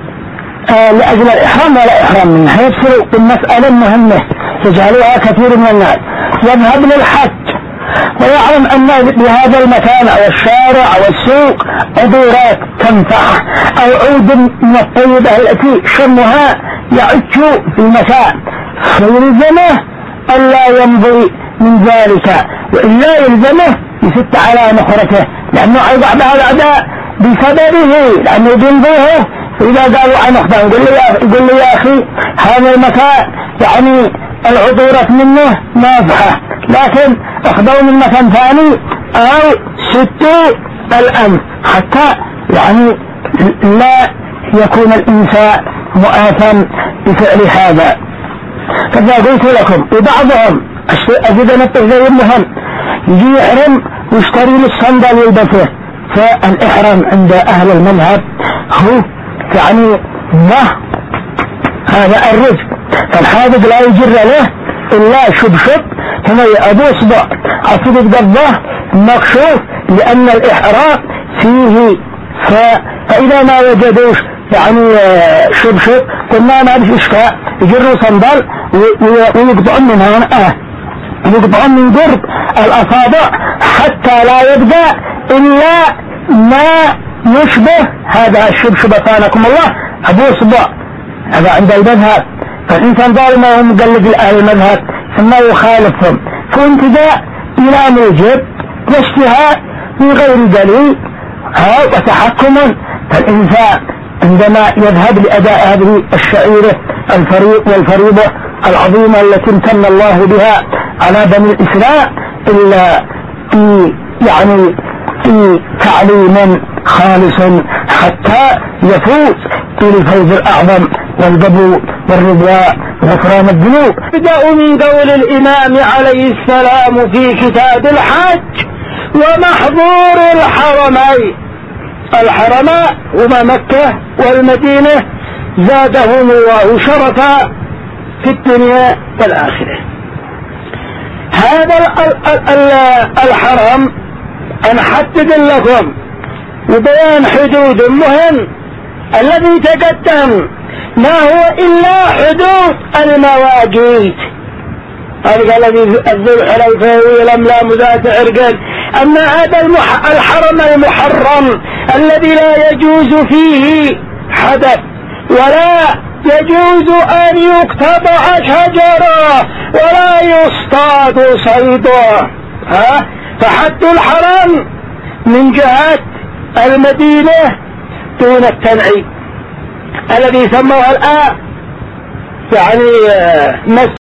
لأجل الإحرام ولا إحرام منه. يفصل المسألة المهمة يجعلها كثير من الناس يذهب للحج ويعلم أن بهذا المكان أو الشارع أو السوق عبورات تنفعه أو عود من الطيبة التي شمها يعج في المكان، فيلزمه ألا يمضي من ذلك، وإلا يلزمه يسد على نخرته، لأنه يضع بها الأعداء بسببه، لأنه ينضيه. إذا قالوا عن أخذه يقول لي يا أخي هذا المكان يعني العطورة منه نافعة، لكن أخذوا من مكان ثاني أو ستوا الأمر حتى يعني لا يكون الإنسان مؤاثم بفعل هذا. كذا قلت لكم وبعضهم أجد أن التغيير مهم يجي يحرم ويشتري للصندل يلبسه، فالإحرام عند أهل المذهب هو يعني ما هذا الرزق، فالحاذق لا يجر له إلا شبشب هنا أبو صبع عصيدة قبضه مكشوف، لأن الإحرام فيه فإذا ما وجدوش يعني شبشب قلنا ما بش إشكاء يجروا صندل ويقطعون من هنا يقطعون من قرب الأصابع حتى لا يبدأ إلا ما يشبه هذا الشبشب ثانكم الله أبو صبع. هذا عند المذهب، فالإنسان ظالم هو مقلد لأهل المذهب ثم يخالفهم، فانتداء إلى موجب واشتهاء من غير دليل وتحكم. فالإنسان عندما يذهب لأداء هذه الشعيرة والفريضة العظيمة التي امتن الله بها على بني الإسلام إلا في تعليم خالص حتى يفوز بالفوز الأعظم والقبول والرضا وغفران الذنوب. بدأ من قول الإمام عليه السلام في كتاب الحج: ومحظور الحرمين. الحرماء هما مكة والمدينة زادهم الله شرفا في الدنيا والآخرة. هذا الحرم أنا حدد لكم وبيان حدود مهم الذي تقدم ما هو إلا حدود المواقيت. هذا الذي الذو الحليفة والأملام ذات عرقل. أما هذا الحرم المحرم الذي لا يجوز فيه حدث ولا يجوز أن يقتطع شجره ولا يصطاد صيده، فحد الحرم من جهة المدينة دون التنعيم الذي سموها الآن يعني مسجد